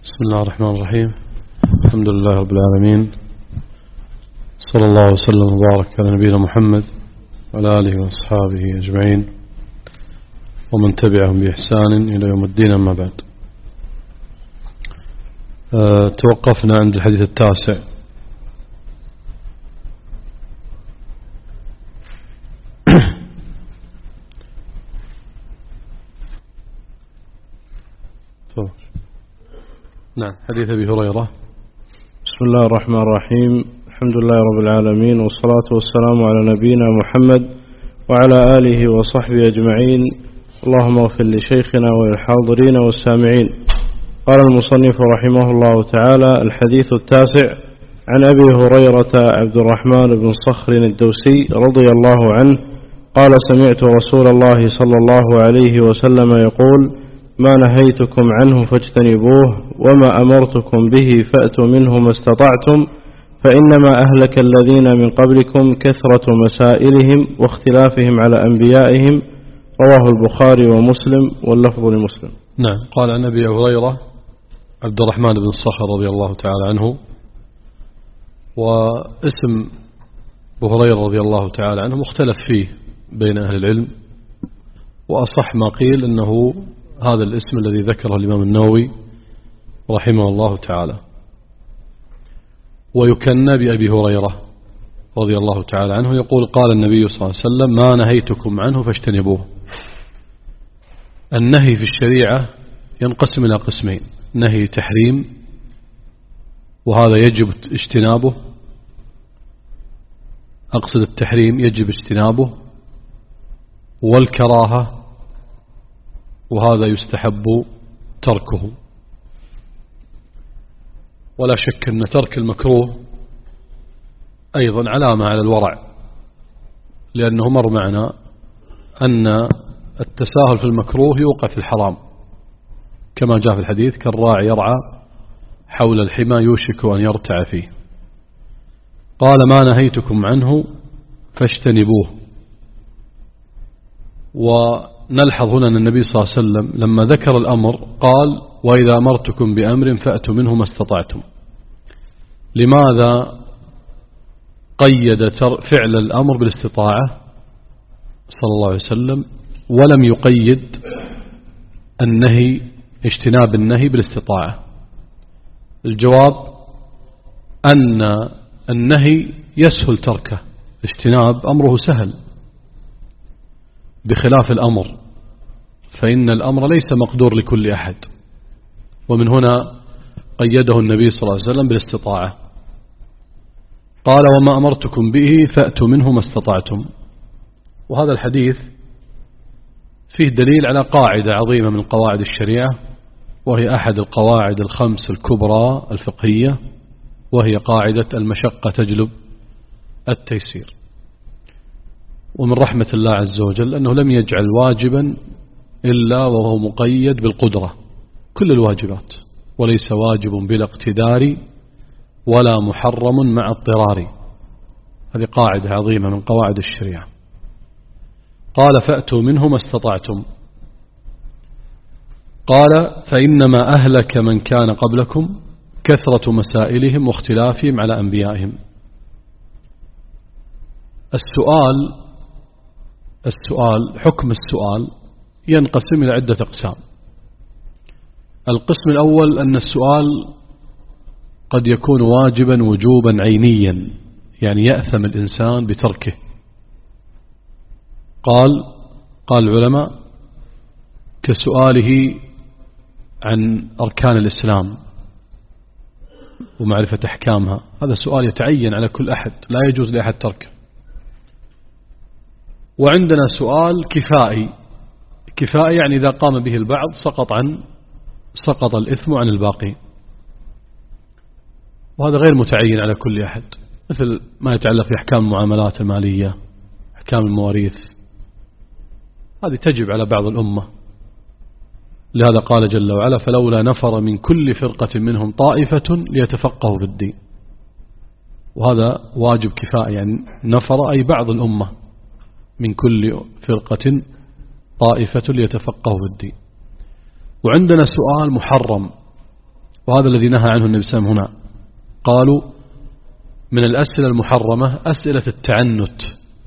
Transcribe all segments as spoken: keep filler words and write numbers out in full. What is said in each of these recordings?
بسم الله الرحمن الرحيم. الحمد لله رب العالمين، صلى الله وسلم وبارك على نبينا محمد وعلى آله وأصحابه أجمعين ومن تبعهم بإحسان إلى يوم الدين. أما بعد، أه توقفنا عند الحديث التاسع. نعم، حديث أبي هريرة. بسم الله الرحمن الرحيم. الحمد لله رب العالمين، والصلاة والسلام على نبينا محمد وعلى آله وصحبه أجمعين. اللهم اغفر لشيخنا وللحاضرين والسامعين. قال المصنف رحمه الله تعالى: الحديث التاسع عن أبي هريرة عبد الرحمن بن صخر الدوسي رضي الله عنه قال: سمعت رسول الله صلى الله عليه وسلم يقول: ما نهيتكم عنه فاجتنبوه، وما أمرتكم به فأتوا منه ما استطعتم، فإنما أهلك الذين من قبلكم كثرة مسائلهم واختلافهم على أنبيائهم. رواه البخاري ومسلم، واللفظ لمسلم. نعم. قال عن أبي هريرة عبد الرحمن بن صخر رضي الله تعالى عنه، واسم أبو هريرة رضي الله تعالى عنه مختلف فيه بين أهل العلم، وأصح ما قيل أنه هذا الاسم الذي ذكره الإمام النووي رحمه الله تعالى، ويكنى بأبي هريرة رضي الله تعالى عنه. يقول: قال النبي صلى الله عليه وسلم: ما نهيتكم عنه فاجتنبوه. النهي في الشريعة ينقسم إلى قسمين: نهي تحريم، وهذا يجب اجتنابه، أقصد التحريم يجب اجتنابه، والكراهة، وهذا يستحب تركه. ولا شك أن ترك المكروه أيضا علامة على الورع، لأنه مر معنا أن التساهل في المكروه يوقع في الحرام، كما جاء في الحديث: كالراعي يرعى حول الحمى يوشك أن يرتع فيه. قال: ما نهيتكم عنه فاجتنبوه. ونلحظ هنا أن النبي صلى الله عليه وسلم لما ذكر الأمر قال: وإذا أمرتكم بأمر فأتوا منه ما استطعتم. لماذا قيد فعل الأمر بالاستطاعة صلى الله عليه وسلم، ولم يقيد النهي اجتناب النهي بالاستطاعة؟ الجواب أن النهي يسهل تركه، اجتناب أمره سهل، بخلاف الأمر، فإن الأمر ليس مقدور لكل أحد، ومن هنا قيده النبي صلى الله عليه وسلم بالاستطاعة. قال: وما أمرتكم به فأتوا منه ما استطعتم. وهذا الحديث فيه دليل على قاعدة عظيمة من قواعد الشريعة، وهي أحد القواعد الخمس الكبرى الفقهية، وهي قاعدة المشقة تجلب التيسير. ومن رحمة الله عز وجل أنه لم يجعل واجبا إلا وهو مقيد بالقدرة، كل الواجبات، وليس واجب بلا اقتدار ولا محرم مع اضطرار. هذه قاعدة عظيمة من قواعد الشريعة. قال: فأتوا منه ما استطعتم. قال: فإنما أهلك من كان قبلكم كثرة مسائلهم واختلافهم على أنبيائهم. السؤال السؤال حكم السؤال ينقسم إلى عدة أقسام. القسم الأول أن السؤال قد يكون واجبا وجوبا عينيا، يعني يأثم الإنسان بتركه. قال قال العلماء: كسؤاله عن أركان الإسلام ومعرفة أحكامها، هذا سؤال يتعين على كل أحد، لا يجوز لأحد تركه. وعندنا سؤال كفائي. كفائي يعني إذا قام به البعض سقط عن سقط الإثم عن الباقي، وهذا غير متعين على كل أحد، مثل ما يتعلق في أحكام المعاملات المالية، أحكام المواريث، هذه تجب على بعض الأمة. لهذا قال جل وعلا: فلولا نفر من كل فرقة منهم طائفة ليتفقهوا في الدين. وهذا واجب كفائي، يعني نفر أي بعض الأمة، من كل فرقة طائفة ليتفقهوا في الدين. وعندنا سؤال محرم، وهذا الذي نهى عنه النبي صلى الله عليه وسلم هنا. قالوا من الأسئلة المحرمة أسئلة التعنت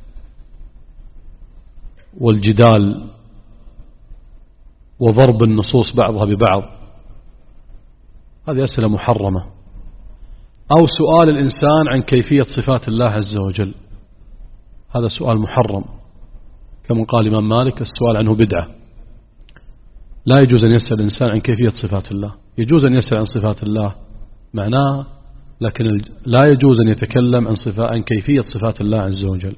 والجدال وضرب النصوص بعضها ببعض، هذه أسئلة محرمة. أو سؤال الإنسان عن كيفية صفات الله عز وجل، هذا سؤال محرم، كما قال الإمام مالك السؤال عنه بدعة. لا يجوز أن يسأل الإنسان عن كيفية صفات الله، يجوز أن يسأل عن صفات الله معناه، لكن لا يجوز أن يتكلم عن صفات عن كيفية صفات الله عز وجل.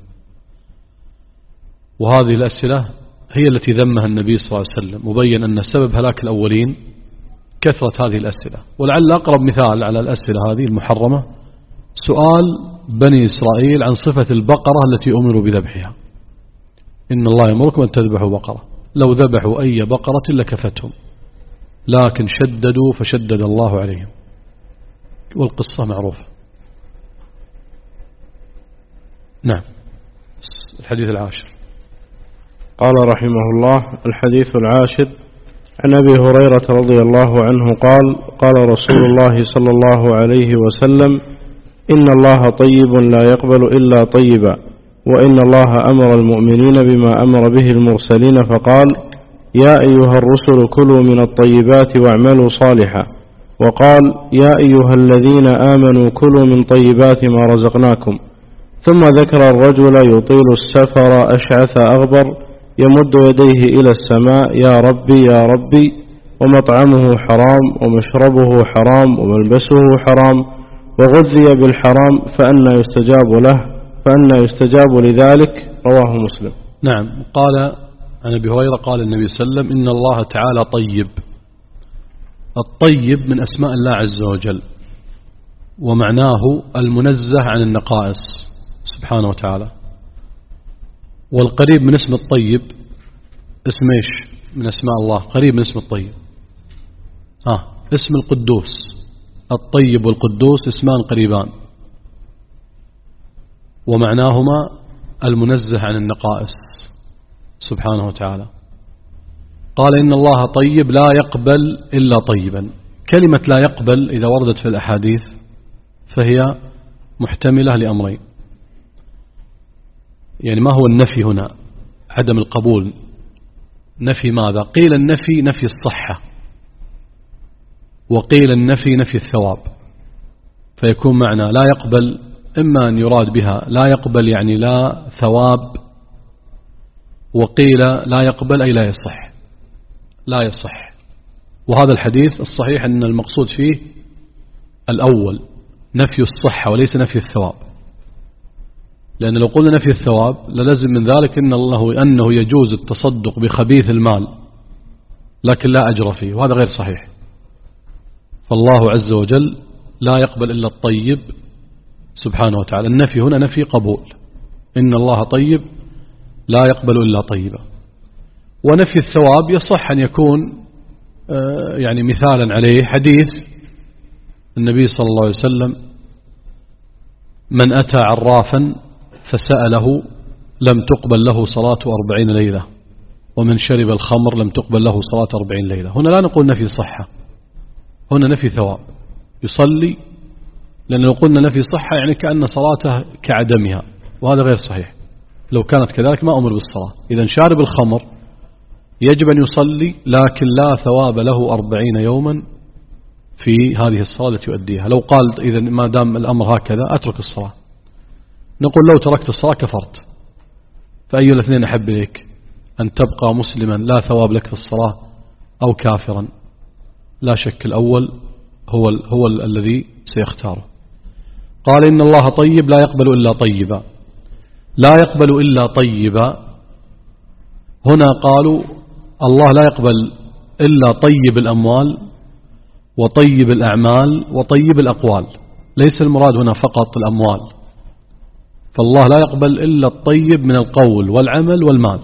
وهذه الأسئلة هي التي ذمها النبي صلى الله عليه وسلم، مبين أن سبب هلاك الأولين كثرة هذه الأسئلة. ولعل أقرب مثال على الأسئلة هذه المحرمة سؤال بني إسرائيل عن صفة البقرة التي أمروا بذبحها. إن الله يأمركم أن تذبحوا بقرة، لو ذبحوا أي بقرة لكفتهم، لكن شددوا فشدد الله عليهم، والقصة معروفة. نعم. الحديث العاشر. قال رحمه الله: الحديث العاشر عن أبي هريرة رضي الله عنه قال: قال رسول الله صلى الله عليه وسلم: إن الله طيب لا يقبل إلا طيبا، وإن الله أمر المؤمنين بما أمر به المرسلين فقال: يا أيها الرسل كلوا من الطيبات واعملوا صالحا، وقال: يا أيها الذين آمنوا كلوا من طيبات ما رزقناكم. ثم ذكر الرجل يطيل السفر أشعث أغبر يمد يديه إلى السماء: يا ربي يا ربي، ومطعمه حرام ومشربه حرام وملبسه حرام وغذي بالحرام، فأنى يستجاب له فأنى يستجاب لذلك. رواه مسلم. نعم. قال عن أبي هريرة قال النبي صلى الله عليه وسلم: إن الله تعالى طيب. الطيب من أسماء الله عز وجل، ومعناه المنزه عن النقائص سبحانه وتعالى. والقريب من اسم الطيب اسم ايش من أسماء الله؟ قريب من اسم الطيب آه اسم القدوس. الطيب والقدوس اسمان قريبان، ومعناهما المنزه عن النقائص سبحانه وتعالى. قال: إن الله طيب لا يقبل إلا طيبا. كلمة لا يقبل إذا وردت في الأحاديث فهي محتملة لأمرين. يعني ما هو النفي هنا؟ عدم القبول. نفي ماذا؟ قيل النفي نفي الصحة، وقيل النفي نفي الثواب. فيكون معنى لا يقبل إما أن يراد بها لا يقبل يعني لا ثواب، وقيل لا يقبل أي لا يصح، لا يصح. وهذا الحديث الصحيح أن المقصود فيه الأول نفي الصحة وليس نفي الثواب، لأن لو قلنا نفي الثواب للزم من ذلك إن الله أنه يجوز التصدق بخبيث المال لكن لا أجر فيه، وهذا غير صحيح. فالله عز وجل لا يقبل إلا الطيب سبحانه وتعالى. النفي هنا نفي قبول، إن الله طيب لا يقبل إلا طيبا. ونفي الثواب يصح أن يكون يعني مثالا عليه حديث النبي صلى الله عليه وسلم: من أتى عرافا فسأله لم تقبل له صلاة أربعين ليلة، ومن شرب الخمر لم تقبل له صلاة أربعين ليلة. هنا لا نقول نفي صحة، هنا نفي ثواب. يصلي، لأن لو قلنا نفي صحة يعني كأن صلاته كعدمها، وهذا غير صحيح. لو كانت كذلك ما أمر بالصلاة. إذا شارب الخمر يجب أن يصلي، لكن لا ثواب له أربعين يوما في هذه الصلاة التي يؤديها. لو قال إذا ما دام الأمر هكذا أترك الصلاة، نقول لو تركت الصلاة كفرت. فأي الاثنين أحب إليك؟ أن تبقى مسلما لا ثواب لك في الصلاة، أو كافرا؟ لا شك الأول هو ال هو ال الذي سيختاره. قال: إن الله طيب لا يقبل إلا طيبا. لا يقبل إلا طيبا هنا قالوا الله لا يقبل إلا طيب الأموال وطيب الأعمال وطيب الأقوال، ليس المراد هنا فقط الأموال. فالله لا يقبل إلا الطيب من القول والعمل والمال،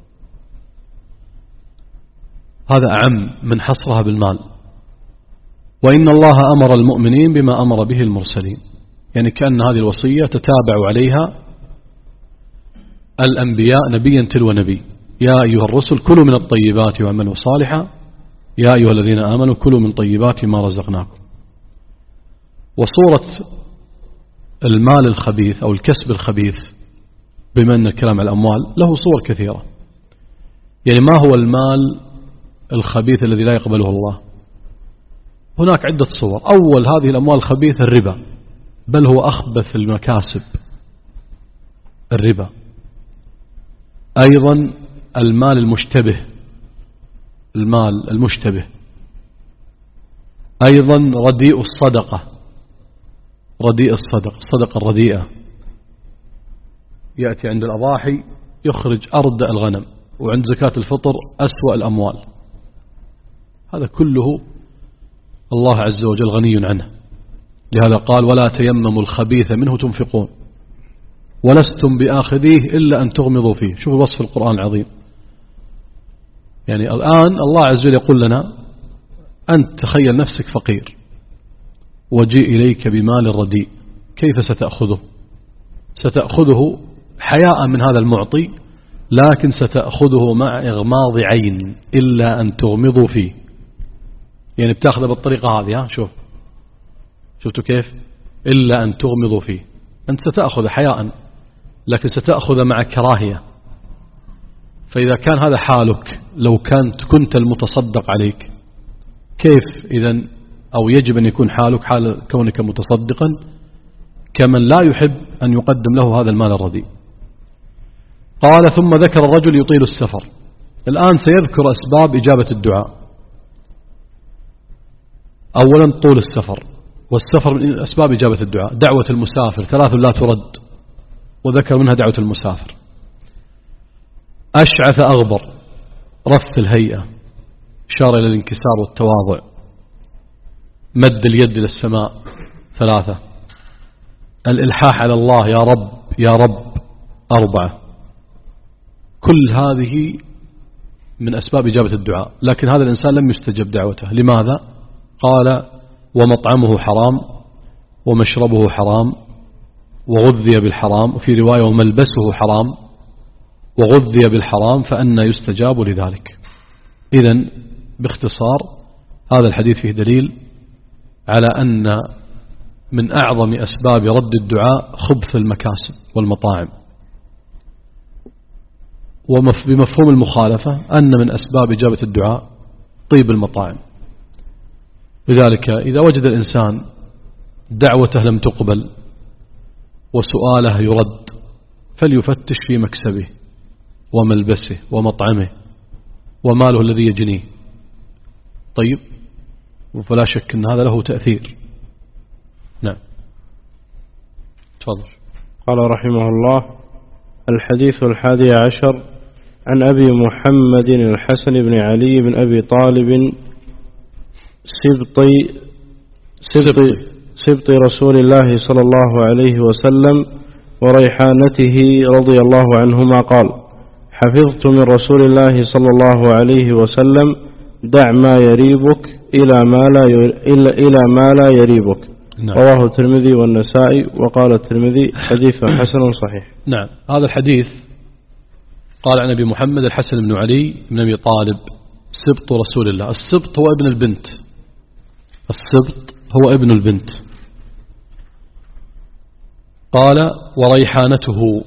هذا أعم من حصرها بالمال. وإن الله أمر المؤمنين بما أمر به المرسلين، يعني كأن هذه الوصية تتابع عليها الأنبياء نبيا تلو نبي: يا أيها الرسل كلوا من الطيبات واعملوا صالحا، يا أيها الذين آمنوا كلوا من طيبات ما رزقناكم. وصورة المال الخبيث أو الكسب الخبيث بما أن الكلام على الأموال له صور كثيرة. يعني ما هو المال الخبيث الذي لا يقبله الله؟ هناك عدة صور. أول هذه الأموال الخبيثة الربا، بل هو أخبث المكاسب الربا. أيضا المال المشتبه، المال المشتبه. أيضا رديء الصدقة، رديء الصدقة، الصدقة الرديئة، يأتي عند الأضاحي يخرج أردأ الغنم، وعند زكاة الفطر أسوأ الأموال. هذا كله الله عز وجل غني عنه، لهذا قال ولا تيمموا الخبيث منه تنفقون ولستم بآخذيه إلا أن تغمضوا فيه. شوفوا وصف القرآن العظيم. يعني الآن الله عز وجل يقول لنا أنت تخيل نفسك فقير وجيء إليك بمال رديء، كيف ستأخذه؟ ستأخذه حياء من هذا المعطي، لكن ستأخذه مع إغماض عين إلا أن تغمضوا فيه. يعني بتأخذه بالطريقة هذه، ها شوف شفتوا كيف؟ إلا أن تغمضوا فيه. أنت ستأخذ حياء لكن ستأخذ مع كراهية. فإذا كان هذا حالك لو كانت كنت المتصدق عليك، كيف إذن أو يجب أن يكون حالك حال كونك متصدقا كمن لا يحب أن يقدم له هذا المال الرديء. قال ثم ذكر الرجل يطيل السفر. الآن سيذكر أسباب إجابة الدعاء. أولا طول السفر، والسفر من أسباب إجابة الدعاء. دعوة المسافر ثلاث لا ترد، وذكر منها دعوة المسافر. أشعث أغبر، رث الهيئة، إشارة إلى الانكسار والتواضع. مد اليد إلى السماء ثلاثة. الإلحاح على الله يا رب يا رب أربعة. كل هذه من أسباب إجابة الدعاء، لكن هذا الإنسان لم يستجب دعوته. لماذا؟ قال ومطعمه حرام ومشربه حرام وغذي بالحرام، وفي رواية وملبسه حرام وغذي بالحرام، فأنا يستجاب لذلك. إذن باختصار هذا الحديث فيه دليل على أن من أعظم أسباب رد الدعاء خبث المكاسب والمطاعم، وبمفهوم المخالفة أن من أسباب إجابة الدعاء طيب المطاعم. لذلك إذا وجد الإنسان دعوته لم تقبل وسؤاله يرد، فليفتش في مكسبه وملبسه ومطعمه وماله الذي يجنيه. طيب، فلا شك أن هذا له تأثير. نعم، تفضل. قال رحمه الله: الحديث الحادي عشر عن أبي محمد الحسن بن علي بن أبي طالب سبطي سبطي, سبطي رسول الله صلى الله عليه وسلم وريحانته رضي الله عنهما قال: حفظت من رسول الله صلى الله عليه وسلم: دع ما يريبك إلى ما لا إلى ما لا يريبك. نعم. رواه الترمذي والنسائي، وقال الترمذي حديث حسن صحيح. نعم، هذا الحديث قال عن أبي محمد الحسن بن علي بن أبي طالب سبط رسول الله. السبط هو ابن البنت، السبط هو ابن البنت. قال وريحانته،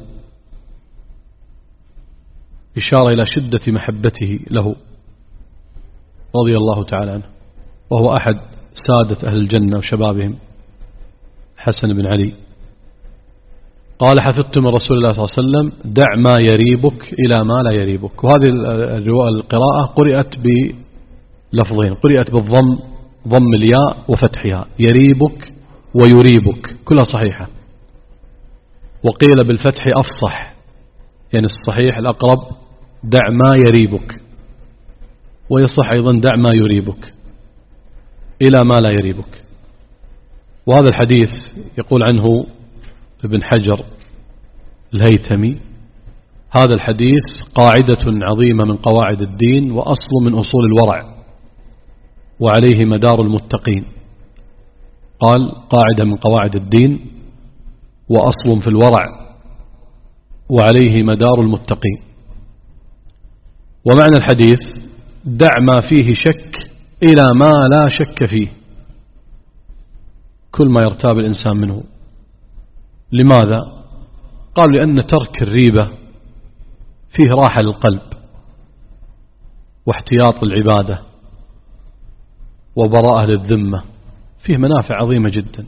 إشارة إلى شدة محبته له رضي الله تعالى عنه، وهو أحد سادة أهل الجنة وشبابهم، حسن بن علي. قال حفظت من رسول الله صلى الله عليه وسلم: دع ما يريبك إلى ما لا يريبك. وهذه القراءة قرأت بلفظين، قرأت بالضم، ضم الياء وفتحها، يريبك ويريبك، كلها صحيحة. وقيل بالفتح أفصح، يعني الصحيح الأقرب دع ما يريبك، ويصح أيضا دع ما يريبك إلى ما لا يريبك. وهذا الحديث يقول عنه ابن حجر الهيثمي: هذا الحديث قاعدة عظيمة من قواعد الدين، وأصل من أصول الورع، وعليه مدار المتقين. قال قاعدة من قواعد الدين وأصل في الورع وعليه مدار المتقين. ومعنى الحديث: دع ما فيه شك إلى ما لا شك فيه. كل ما يرتاب الإنسان منه. لماذا؟ قال لأن ترك الريبة فيه راحة للقلب واحتياط العبادة وبراءة للذمة، فيه منافع عظيمة جدا،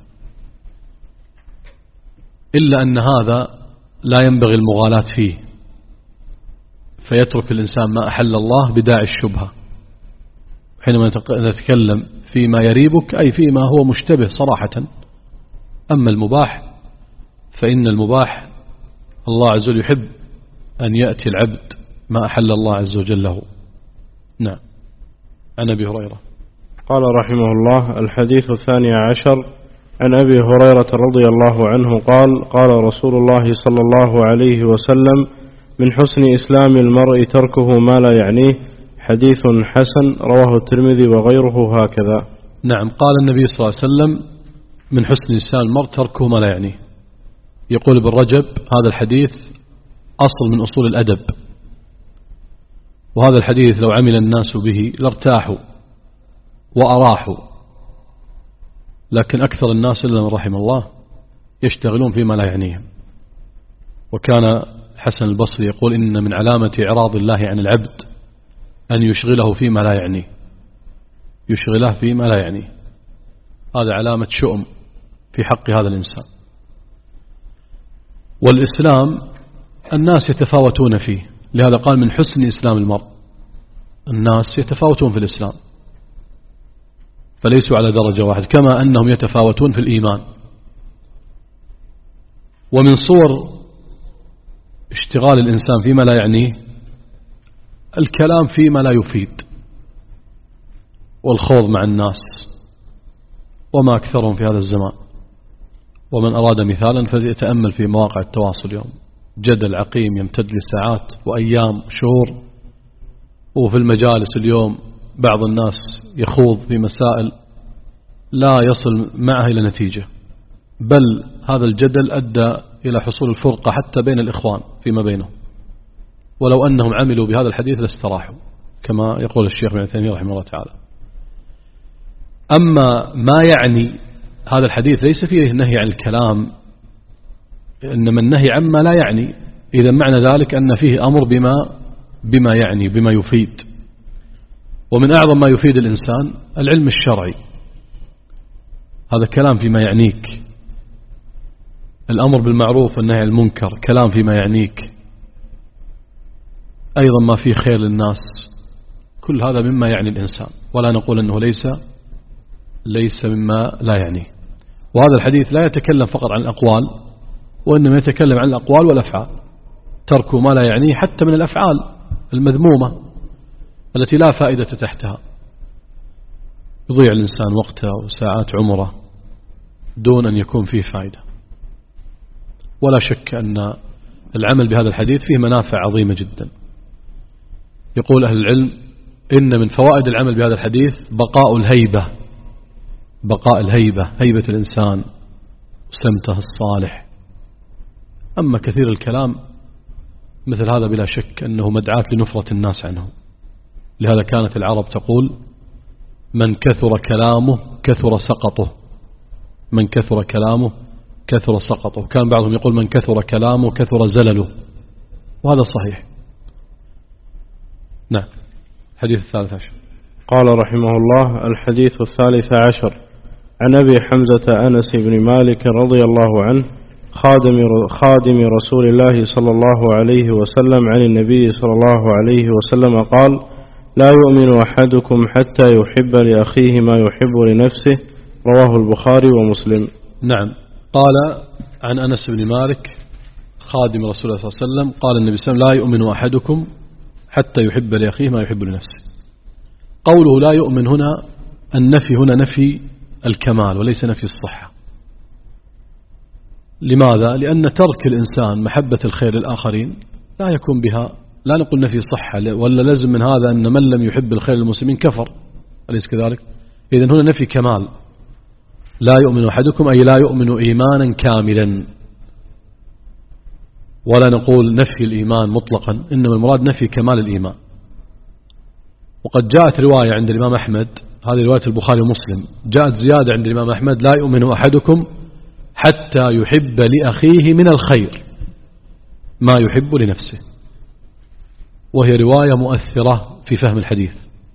إلا أن هذا لا ينبغي المغالاة فيه، فيترك الإنسان ما أحل الله بداعي الشبهة. حينما نتكلم فيما يريبك أي فيما هو مشتبه صراحة. أما المباح فإن المباح الله عز وجل يحب أن يأتي العبد ما أحل الله عز وجل له. نعم. عن أبي هريرة قال رحمه الله: الحديث الثاني عشر عن أبي هريرة رضي الله عنه قال: قال رسول الله صلى الله عليه وسلم: من حسن إسلام المرء تركه ما لا يعنيه. حديث حسن رواه الترمذي وغيره هكذا. نعم. قال النبي صلى الله عليه وسلم: من حسن إسلام المرء تركه ما لا يعنيه. يقول ابن رجب: هذا الحديث أصل من أصول الأدب، وهذا الحديث لو عمل الناس به لارتاحوا وأراحوا، لكن أكثر الناس إلا من رحم الله يشتغلون فيما لا يعنيهم. وكان حسن البصري يقول: إن من علامة إعراض الله عن العبد أن يشغله فيما لا يعنيه، يشغله فيما لا يعنيه. هذا علامة شؤم في حق هذا الإنسان. والإسلام الناس يتفاوتون فيه، لهذا قال: من حسن إسلام المرء. الناس يتفاوتون في الإسلام، فليسوا على درجة واحد، كما أنهم يتفاوتون في الإيمان. ومن صور اشتغال الإنسان فيما لا يعنيه الكلام فيما لا يفيد والخوض مع الناس، وما أكثرهم في هذا الزمان. ومن أراد مثالا فليتأمل في مواقع التواصل اليوم، جدل عقيم يمتد لساعات وأيام شهور. وفي المجالس اليوم بعض الناس يخوض في مسائل لا يصل معها إلى نتيجة، بل هذا الجدل أدى إلى حصول الفرقة حتى بين الإخوان فيما بينهم، ولو أنهم عملوا بهذا الحديث لاستراحوا، كما يقول الشيخ ابن تيمية رحمه الله تعالى. أما ما يعني هذا الحديث ليس فيه نهي عن الكلام، إنما النهي عما لا يعني. إذا معنى ذلك أن فيه أمر بما بما يعني بما يفيد. ومن أعظم ما يفيد الإنسان العلم الشرعي، هذا كلام فيما يعنيك. الأمر بالمعروف والنهي عن المنكر كلام فيما يعنيك. أيضا ما فيه خير للناس، كل هذا مما يعني الإنسان، ولا نقول أنه ليس ليس مما لا يعنيه. وهذا الحديث لا يتكلم فقط عن الأقوال، وإنما يتكلم عن الأقوال والأفعال. تركوا ما لا يعنيه حتى من الأفعال المذمومة التي لا فائدة تحتها، يضيع الإنسان وقته وساعات عمره دون أن يكون فيه فائدة. ولا شك أن العمل بهذا الحديث فيه منافع عظيمة جدا. يقول أهل العلم: إن من فوائد العمل بهذا الحديث بقاء الهيبة، بقاء الهيبة، هيبة الإنسان وسمته الصالح. أما كثير الكلام مثل هذا بلا شك أنه مدعاة لنفرة الناس عنه. لهذا كانت العرب تقول: من كثر كلامه كثر سقطه، من كثر كلامه كثر سقطه. كان بعضهم يقول: من كثر كلامه كثر زلله، وهذا صحيح. نعم. حديث الثالث عشر. قال رحمه الله: الحديث الثالث عشر عن أبي حمزة أنس بن مالك رضي الله عنه خادم خادم رسول الله صلى الله عليه وسلم عن النبي صلى الله عليه وسلم قال: لا يؤمن أحدكم حتى يحب لأخيه ما يحب لنفسه. رواه البخاري ومسلم. نعم. قال عن أنس بن مالك خادم رسول الله صلى الله عليه وسلم قال النبي صلى الله عليه وسلم: لا يؤمن أحدكم حتى يحب لأخيه ما يحب لنفسه. قوله لا يؤمن هنا النفي هنا نفي الكمال وليس نفي الصحة. لماذا؟ لأن ترك الإنسان محبة الخير للآخرين لا يكون بها، لا نقول نفي صحة، ولا لازم من هذا أن من لم يحب الخير للمسلمين كفر، أليس كذلك؟ إذن هنا نفي كمال. لا يؤمن أحدكم أي لا يؤمن إيمانا كاملا، ولا نقول نفي الإيمان مطلقا، إنما المراد نفي كمال الإيمان. وقد جاءت رواية عند الإمام أحمد هذه رواية البخاري ومسلم. جاءت زيادة عند الإمام أحمد: لا يؤمن أحدكم حتى يحب لأخيه من الخير ما يحب لنفسه. وهي رواية مؤثرة في فهم الحديث.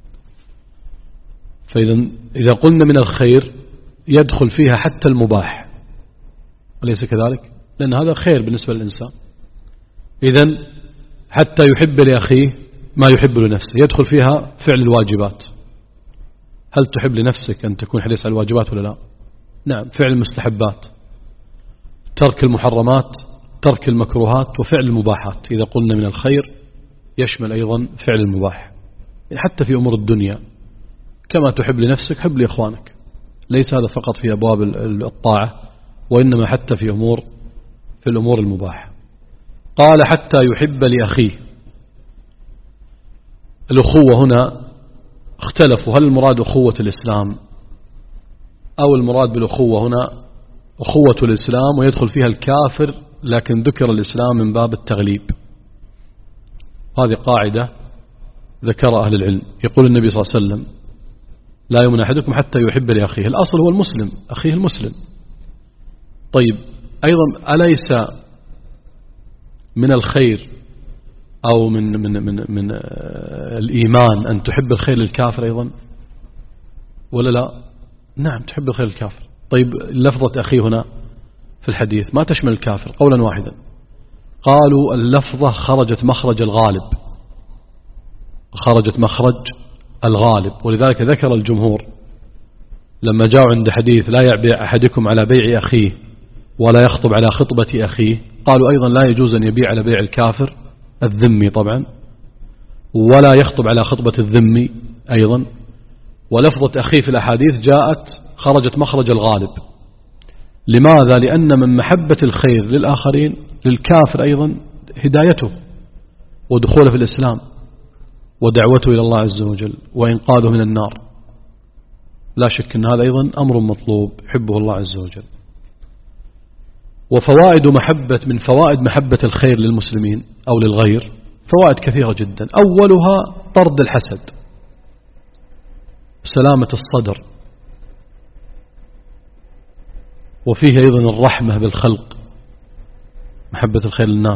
فإذا إذا قلنا من الخير يدخل فيها حتى المباح، أليس كذلك؟ لأن هذا خير بالنسبة للإنسان. إذن حتى يحب لأخيه ما يحب لنفسه يدخل فيها فعل الواجبات. هل تحب لنفسك أن تكون حريص على الواجبات ولا لا؟ نعم. فعل المستحبات، ترك المحرمات، ترك المكروهات، وفعل المباحات. إذا قلنا من الخير يشمل أيضا فعل المباح، حتى في أمور الدنيا كما تحب لنفسك حب لإخوانك. ليس هذا فقط في أبواب الطاعة، وإنما حتى في أمور في الأمور المباحة. قال: حتى يحب لأخيه. الأخوة هنا اختلفوا، هل المراد أخوة الإسلام أو المراد بالأخوة هنا أخوة الإسلام ويدخل فيها الكافر، لكن ذكر الإسلام من باب التغليب. هذه قاعدة ذكر أهل العلم. يقول النبي صلى الله عليه وسلم: لا يؤمن أحدكم حتى يحب لأخيه. الأصل هو المسلم، أخيه المسلم. طيب، أيضا أليس من الخير أو من من من من الإيمان أن تحب الخير للكافر أيضا ولا لا؟ نعم، تحب الخير للكافر. طيب، لفظة أخي هنا في الحديث ما تشمل الكافر قولا واحدا. قالوا اللفظة خرجت مخرج الغالب، خرجت مخرج الغالب، ولذلك ذكر الجمهور لما جاءوا عند حديث: لا يبيع أحدكم على بيع أخيه ولا يخطب على خطبة أخيه، قالوا أيضا لا يجوز أن يبيع على بيع الكافر الذمي طبعا، ولا يخطب على خطبة الذمي أيضا. ولفظة أخي في الأحاديث جاءت خرجت مخرج الغالب. لماذا؟ لأن من محبة الخير للآخرين للكافر أيضا هدايته ودخوله في الإسلام ودعوته إلى الله عز وجل وإنقاذه من النار. لا شك أن هذا أيضا أمر مطلوب يحبه الله عز وجل. وفوائد محبة من فوائد محبة الخير للمسلمين أو للغير فوائد كثيرة جدا. أولها طرد الحسد، سلامة الصدر، وفيه أيضا الرحمة بالخلق، محبة الخير للناس.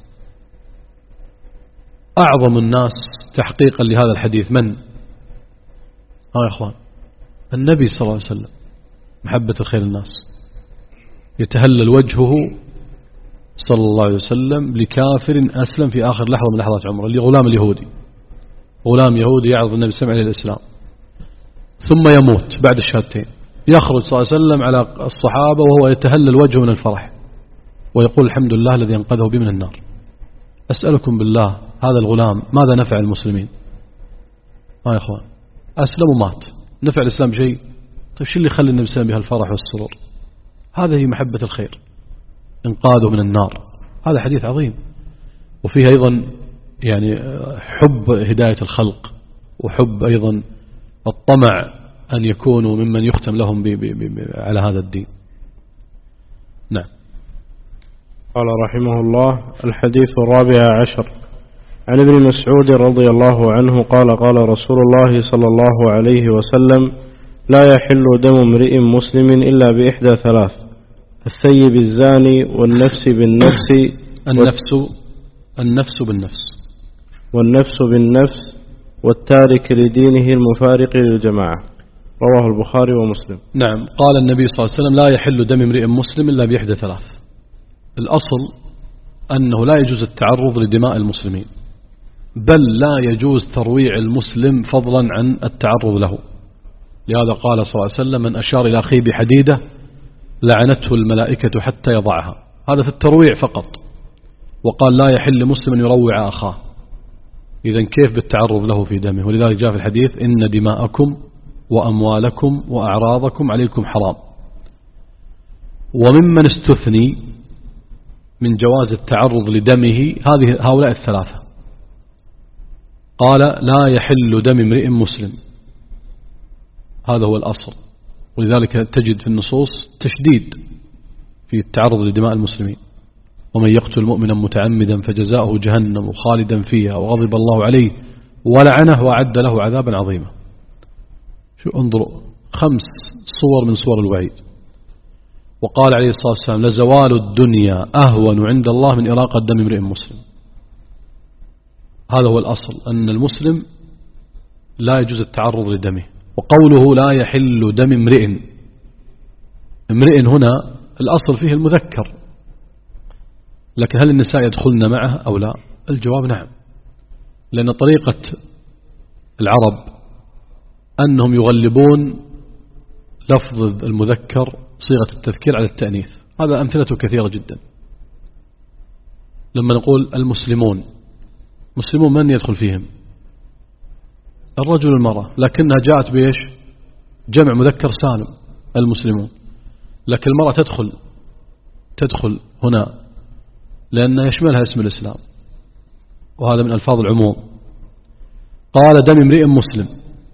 أعظم الناس تحقيقا لهذا الحديث من؟ ها يا أخوان، النبي صلى الله عليه وسلم. محبة الخير للناس، يتهلل وجهه صلى الله عليه وسلم لكافر أسلم في آخر لحظة من لحظات عمره، لغلام اليهودي، غلام يهودي يعرض النبي صلى الله عليه وسلم على الإسلام، ثم يموت بعد الشهادتين. يخرج صلى الله عليه وسلم على الصحابة وهو يتهلل وجهه من الفرح ويقول: الحمد لله الذي أنقذه بي من النار. أسألكم بالله، هذا الغلام ماذا نفع المسلمين؟ ما يا أخوان، أسلم ومات، نفع الإسلام شيء؟ طيب شو اللي يخلي النبي صلى الله عليه وسلم بهالفرح والسرور؟ هذه هي محبة الخير، إنقاذه من النار. هذا حديث عظيم. وفيه أيضا يعني حب هداية الخلق، وحب أيضا الطمع أن يكونوا ممن يختم لهم بي بي بي على هذا الدين. نعم. قال رحمه الله: الحديث الرابع عشر عن ابن مسعود رضي الله عنه قال: قال رسول الله صلى الله عليه وسلم: لا يحل دم امرئ مسلم إلا بإحدى ثلاث: الثيب الزاني، والنفس بالنفس النفس النفس بالنفس والنفس بالنفس والتارك لدينه المفارق للجماعة. رواه البخاري ومسلم. نعم. قال النبي صلى الله عليه وسلم: لا يحل دم امرئ مسلم إلا بإحدى ثلاث. الأصل أنه لا يجوز التعرض لدماء المسلمين، بل لا يجوز ترويع المسلم فضلا عن التعرض له. لهذا قال صلى الله عليه وسلم: من أشار إلى أخيه بحديدة لعنته الملائكة حتى يضعها. هذا في الترويع فقط. وقال: لا يحل مسلم أن يروع أخاه. إذن كيف بالتعرض له في دمه؟ ولذلك جاء في الحديث: إن دماءكم وأموالكم وأعراضكم عليكم حرام. وممن استثني من جواز التعرض لدمه هذه هؤلاء الثلاثة. قال: لا يحل دم امرئ مسلم، هذا هو الأصل. ولذلك تجد في النصوص تشديد في التعرض لدماء المسلمين: ومن يقتل مؤمنا متعمدا فجزاؤه جهنم خالدا فيها وغضب الله عليه ولعنه وأعد له عذابا عظيما. شو انظروا خمس صور من صور الوعيد. وقال عليه الصلاة والسلام لزوال الدنيا أهون عند الله من إراقة دم امرئ مسلم. هذا هو الأصل، أن المسلم لا يجوز التعرض لدمه. وقوله لا يحل دم امرئ، امرئ هنا الأصل فيه المذكر، لكن هل النساء يدخلن معه أو لا؟ الجواب نعم، لأن طريقة العرب أنهم يغلبون لفظ المذكر صيغة التذكير على التأنيث. هذا أمثلته كثيرة جدا. لما نقول المسلمون، مسلمون من يدخل فيهم؟ الرجل والمرأة، لكنها جاءت بإيش؟ جمع مذكر سالم المسلمون، لكن المرأة تدخل تدخل هنا لأن يشملها اسم الإسلام، وهذا من ألفاظ العموم. قال دم امرئ مسلم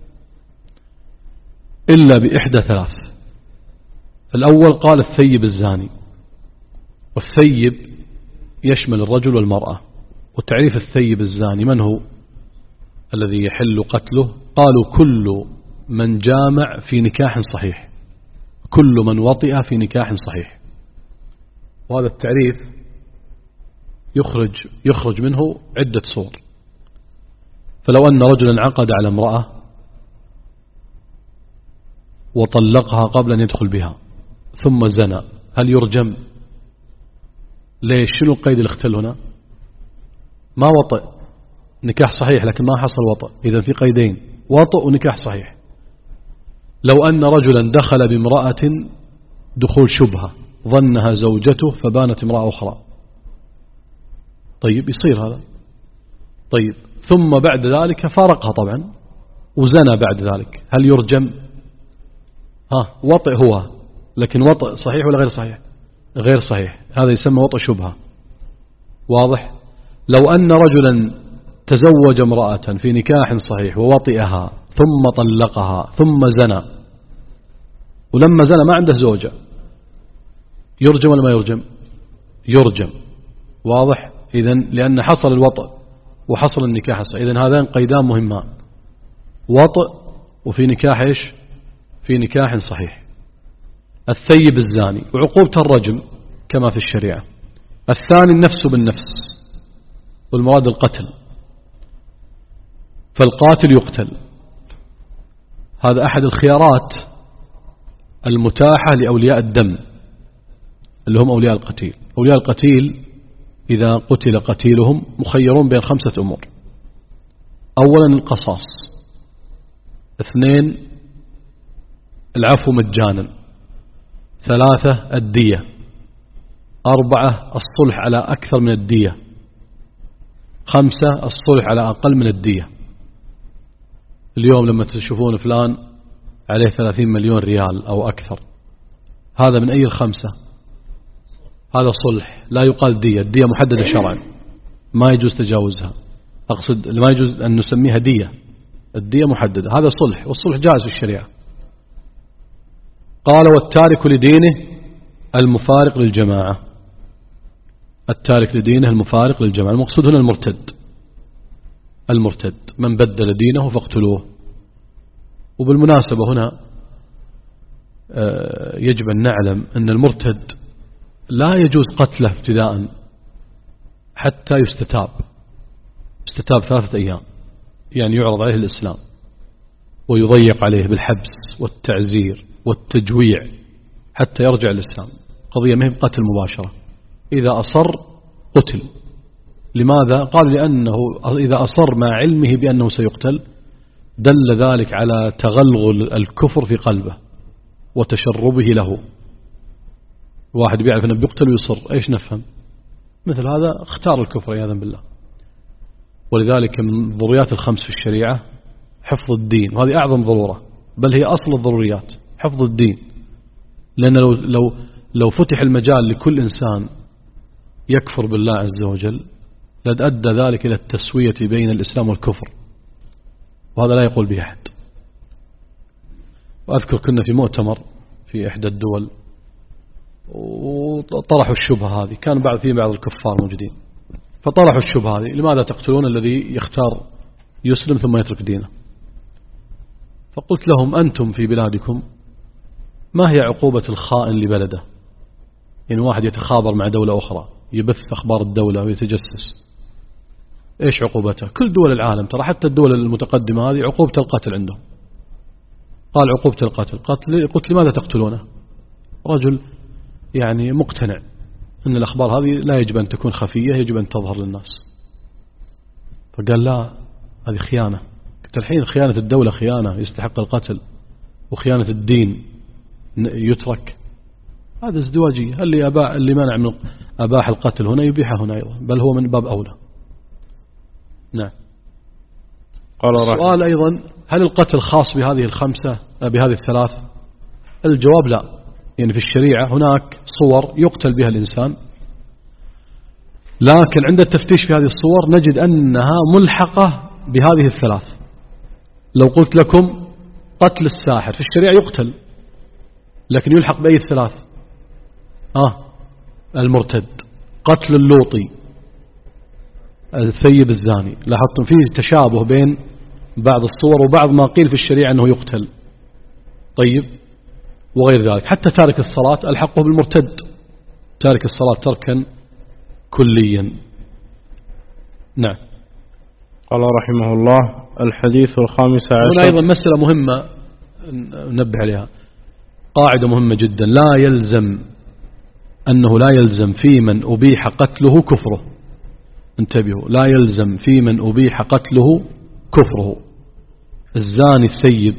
إلا بإحدى ثلاث. الأول قال الثيب الزاني، والثيب يشمل الرجل والمرأة. وتعريف الثيب الزاني من هو الذي يحل قتله؟ قالوا كل من جامع في نكاح صحيح، كل من وطئ في نكاح صحيح. وهذا التعريف يخرج يخرج منه عدة صور. فلو أن رجلا عقد على امرأة وطلقها قبل أن يدخل بها ثم زنى، هل يرجم؟ ليش؟ شنو القيد اللي اختل هنا؟ ما وطئ، نكاح صحيح لكن ما حصل وطئ، إذا في قيدين، وطئ ونكاح صحيح. لو أن رجلا دخل بامرأة دخول شبهة ظنها زوجته فبانت امرأة أخرى، طيب يصير هذا. طيب ثم بعد ذلك فارقها طبعا وزنى بعد ذلك، هل يرجم؟ ها وطئ هو، لكن وطئ صحيح ولا غير صحيح؟ غير صحيح، هذا يسمى وطئ شبهة. واضح؟ لو أن رجلا تزوج امرأة في نكاح صحيح ووطئها ثم طلقها ثم زنى، ولما زنى ما عنده زوجة، يرجم ولا ما يرجم؟ يرجم. واضح؟ إذن لأن حصل الوطئ وحصل النكاح الصحيح، إذن هذان قيدان مهمان، وطئ وفي نكاح إيش؟ في نكاح صحيح. الثيب الزاني وعقوبة الرجم كما في الشريعة. الثاني النفس بالنفس، والمراد القتل، فالقاتل يقتل. هذا أحد الخيارات المتاحة لأولياء الدم اللي هم أولياء القتيل. أولياء القتيل إذا قتل قتيلهم مخيرون بين خمسة أمور: أولا القصاص، اثنين العفو مجانا، ثلاثة الدية، أربعة الصلح على أكثر من الدية، خمسة الصلح على أقل من الدية. اليوم لما تشوفون فلان عليه ثلاثين مليون ريال أو أكثر، هذا من أي الخمسة؟ هذا صلح، لا يقال دية. الدية محددة شرعا ما يجوز تجاوزها، أقصد ما يجوز أن نسميها دية، الدية محددة، هذا صلح، والصلح جائز في الشريعة. قال والتارك لدينه المفارق للجماعة. التارك لدينه المفارق للجماعة، المقصود هنا المرتد. المرتد من بدل دينه فاقتلوه. وبالمناسبة هنا يجب أن نعلم أن المرتد لا يجوز قتله ابتداء حتى يستتاب، استتاب ثلاثة أيام، يعني يعرض عليه الإسلام ويضيق عليه بالحبس والتعزير والتجويع حتى يرجع الإسلام. قضية مهم قتل مباشرة، إذا أصر قتل. لماذا؟ قال لأنه إذا أصر مع علمه بأنه سيقتل دل ذلك على تغلغل الكفر في قلبه وتشربه له. واحد بيعرف أنه بيقتل ويصر، إيش نفهم؟ مثل هذا اختار الكفر عياذا بالله. ولذلك من ضروريات الخمس في الشريعة حفظ الدين، وهذه أعظم ضرورة، بل هي أصل الضروريات، حفظ الدين. لأن لو, لو, لو فتح المجال لكل إنسان يكفر بالله عز وجل لأدى ذلك إلى التسوية بين الإسلام والكفر، وهذا لا يقول به أحد. وأذكر كنا في مؤتمر في إحدى الدول وطرحوا الشبهة هذه، كان بعض فيه بعض الكفار موجودين، فطرحوا الشبهة هذه: لماذا تقتلون الذي يختار يسلم ثم يترك دينه؟ فقلت لهم أنتم في بلادكم ما هي عقوبة الخائن لبلده؟ يعني واحد يتخابر مع دولة أخرى يبث أخبار الدولة ويتجسس، إيش عقوبته؟ كل دول العالم ترى حتى الدول المتقدمة هذه عقوبة القتل عندهم. قال عقوبة القتل. قتل. قلت لماذا تقتلونه؟ رجل يعني مقتنع أن الأخبار هذه لا يجب أن تكون خفية، يجب أن تظهر للناس. فقال لا، هذه خيانة. قلت الحين خيانة الدولة خيانة يستحق القتل، وخيانة الدين يترك؟ هذا ازدواجية. اللي أباح اللي منع من أباح القتل هنا يبيحه هنا أيضا، بل هو من باب أولى. نعم. قال السؤال أيضا، هل القتل خاص بهذه الخمسة بهذه الثلاث؟ الجواب لا. يعني في الشريعة هناك صور يقتل بها الإنسان، لكن عند التفتيش في هذه الصور نجد أنها ملحقة بهذه الثلاث. لو قلت لكم قتل الساحر في الشريعة يقتل، لكن يلحق بأي الثلاث؟ آه المرتد. قتل اللوطي، الثيب الزاني. لاحظتم فيه تشابه بين بعض الصور وبعض ما قيل في الشريعة أنه يقتل. طيب، وغير ذلك حتى تارك الصلاة الحقه بالمرتد، تارك الصلاة تركا كليا. نعم. قال رحمه الله: الحديث الخامس عشر. هنا أيضا مسألة مهمة ننبه عليها، قاعدة مهمة جدا: لا يلزم أنه لا يلزم في من أبيح قتله كفره. انتبهوا، لا يلزم في من أبيح قتله كفره. الزاني الثيب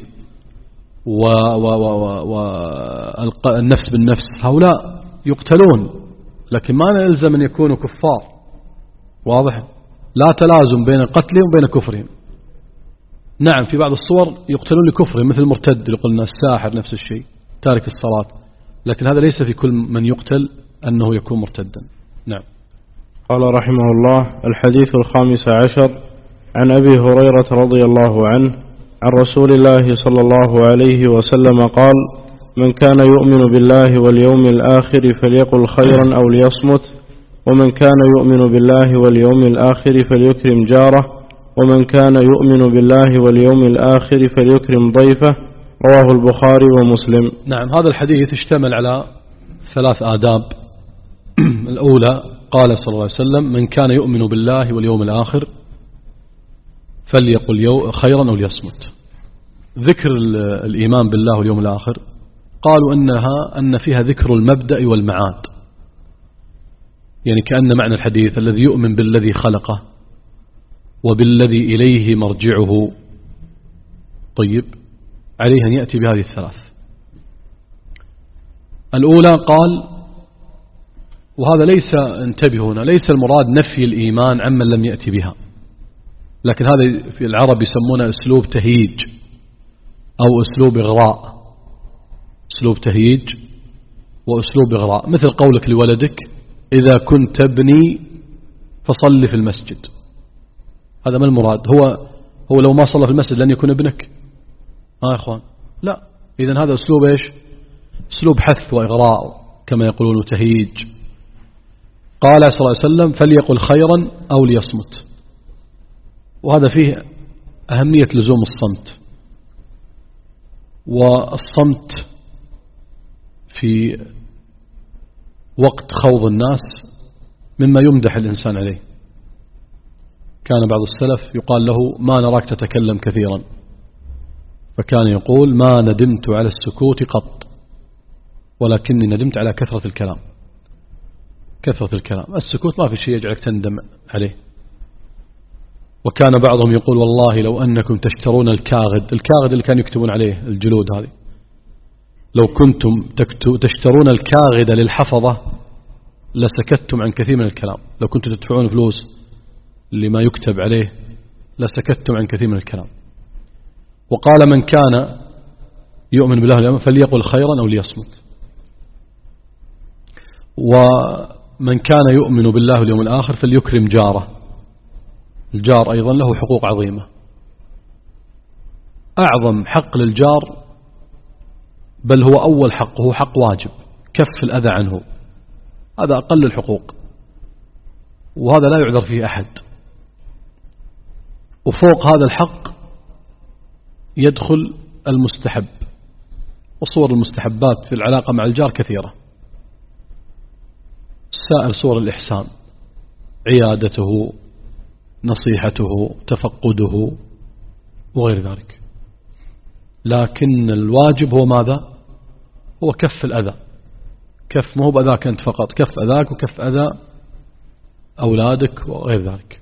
والنفس بالنفس هؤلاء يقتلون، لكن ما يلزم أن يكونوا كفار. واضح؟ لا تلازم بين قتلهم وبين كفرهم. نعم، في بعض الصور يقتلون لكفرهم مثل المرتد اللي قلنا، الساحر نفس الشيء، تارك الصلاة، لكن هذا ليس في كل من يقتل أنه يكون مرتدا. نعم. قال رحمه الله: الحديث الخامس عشر عن أبي هريرة رضي الله عنه عن رسول الله صلى الله عليه وسلم قال: من كان يؤمن بالله واليوم الآخر فليقل خيرا أو ليصمت، ومن كان يؤمن بالله واليوم الآخر فليكرم جاره، ومن كان يؤمن بالله واليوم الآخر فليكرم ضيفه. رواه البخاري ومسلم. نعم، هذا الحديث اشتمل على ثلاث آداب. الأولى قال صلى الله عليه وسلم: من كان يؤمن بالله واليوم الآخر فليقل خيرا أو ليصمت. ذكر الإيمان بالله واليوم الآخر قالوا أنها أن فيها ذكر المبدأ والمعاد، يعني كأن معنى الحديث الذي يؤمن بالذي خلقه وبالذي إليه مرجعه، طيب، عليه أن يأتي بهذه الثلاث. الأولى قال، وهذا ليس، انتبهوا هنا، ليس المراد نفي الإيمان عمن لم يأتي بها، لكن هذا في العرب يسمونه أسلوب تهييج أو أسلوب إغراء. أسلوب تهييج وأسلوب إغراء، مثل قولك لولدك: إذا كنت تبني فصل في المسجد. هذا ما المراد؟ هو هو لو ما صلى في المسجد لن يكون ابنك؟ ها يا إخوان، لا. إذن هذا أسلوب إيش؟ أسلوب حث وإغراء كما يقولون، تهييج. قال صلى الله عليه وسلم: فليقل خيرا أو ليصمت. وهذا فيه أهمية لزوم الصمت، والصمت في وقت خوض الناس مما يمدح الإنسان عليه. كان بعض السلف يقال له: ما نراك تتكلم كثيرا، فكان يقول: ما ندمت على السكوت قط، ولكني ندمت على كثرة الكلام. كثرة الكلام، السكوت ما في شيء يجعلك تندم عليه. وكان بعضهم يقول: والله لو أنكم تشترون الكاغد، الكاغد اللي كانوا يكتبون عليه الجلود هذه، لو كنتم تشترون الكاغد للحفظة لسكتتم عن كثير من الكلام. لو كنتم تدفعون فلوس لما يكتب عليه لسكتتم عن كثير من الكلام. وقال: من كان يؤمن بالله واليوم فليقل خيرا أو ليصمت. ومن كان يؤمن بالله واليوم الآخر فليكرم جاره. الجار أيضا له حقوق عظيمة. أعظم حق للجار، بل هو أول حق، هو حق واجب، كف الأذى عنه. هذا أقل الحقوق، وهذا لا يعذر فيه أحد. وفوق هذا الحق يدخل المستحب. وصور المستحبات في العلاقة مع الجار كثيرة، سائر صور الإحسان، عيادته، نصيحته، تفقده وغير ذلك. لكن الواجب هو ماذا؟ هو كف الأذى، كف مو بأذاك أنت فقط، كف أذاك وكف أذى أولادك وغير ذلك.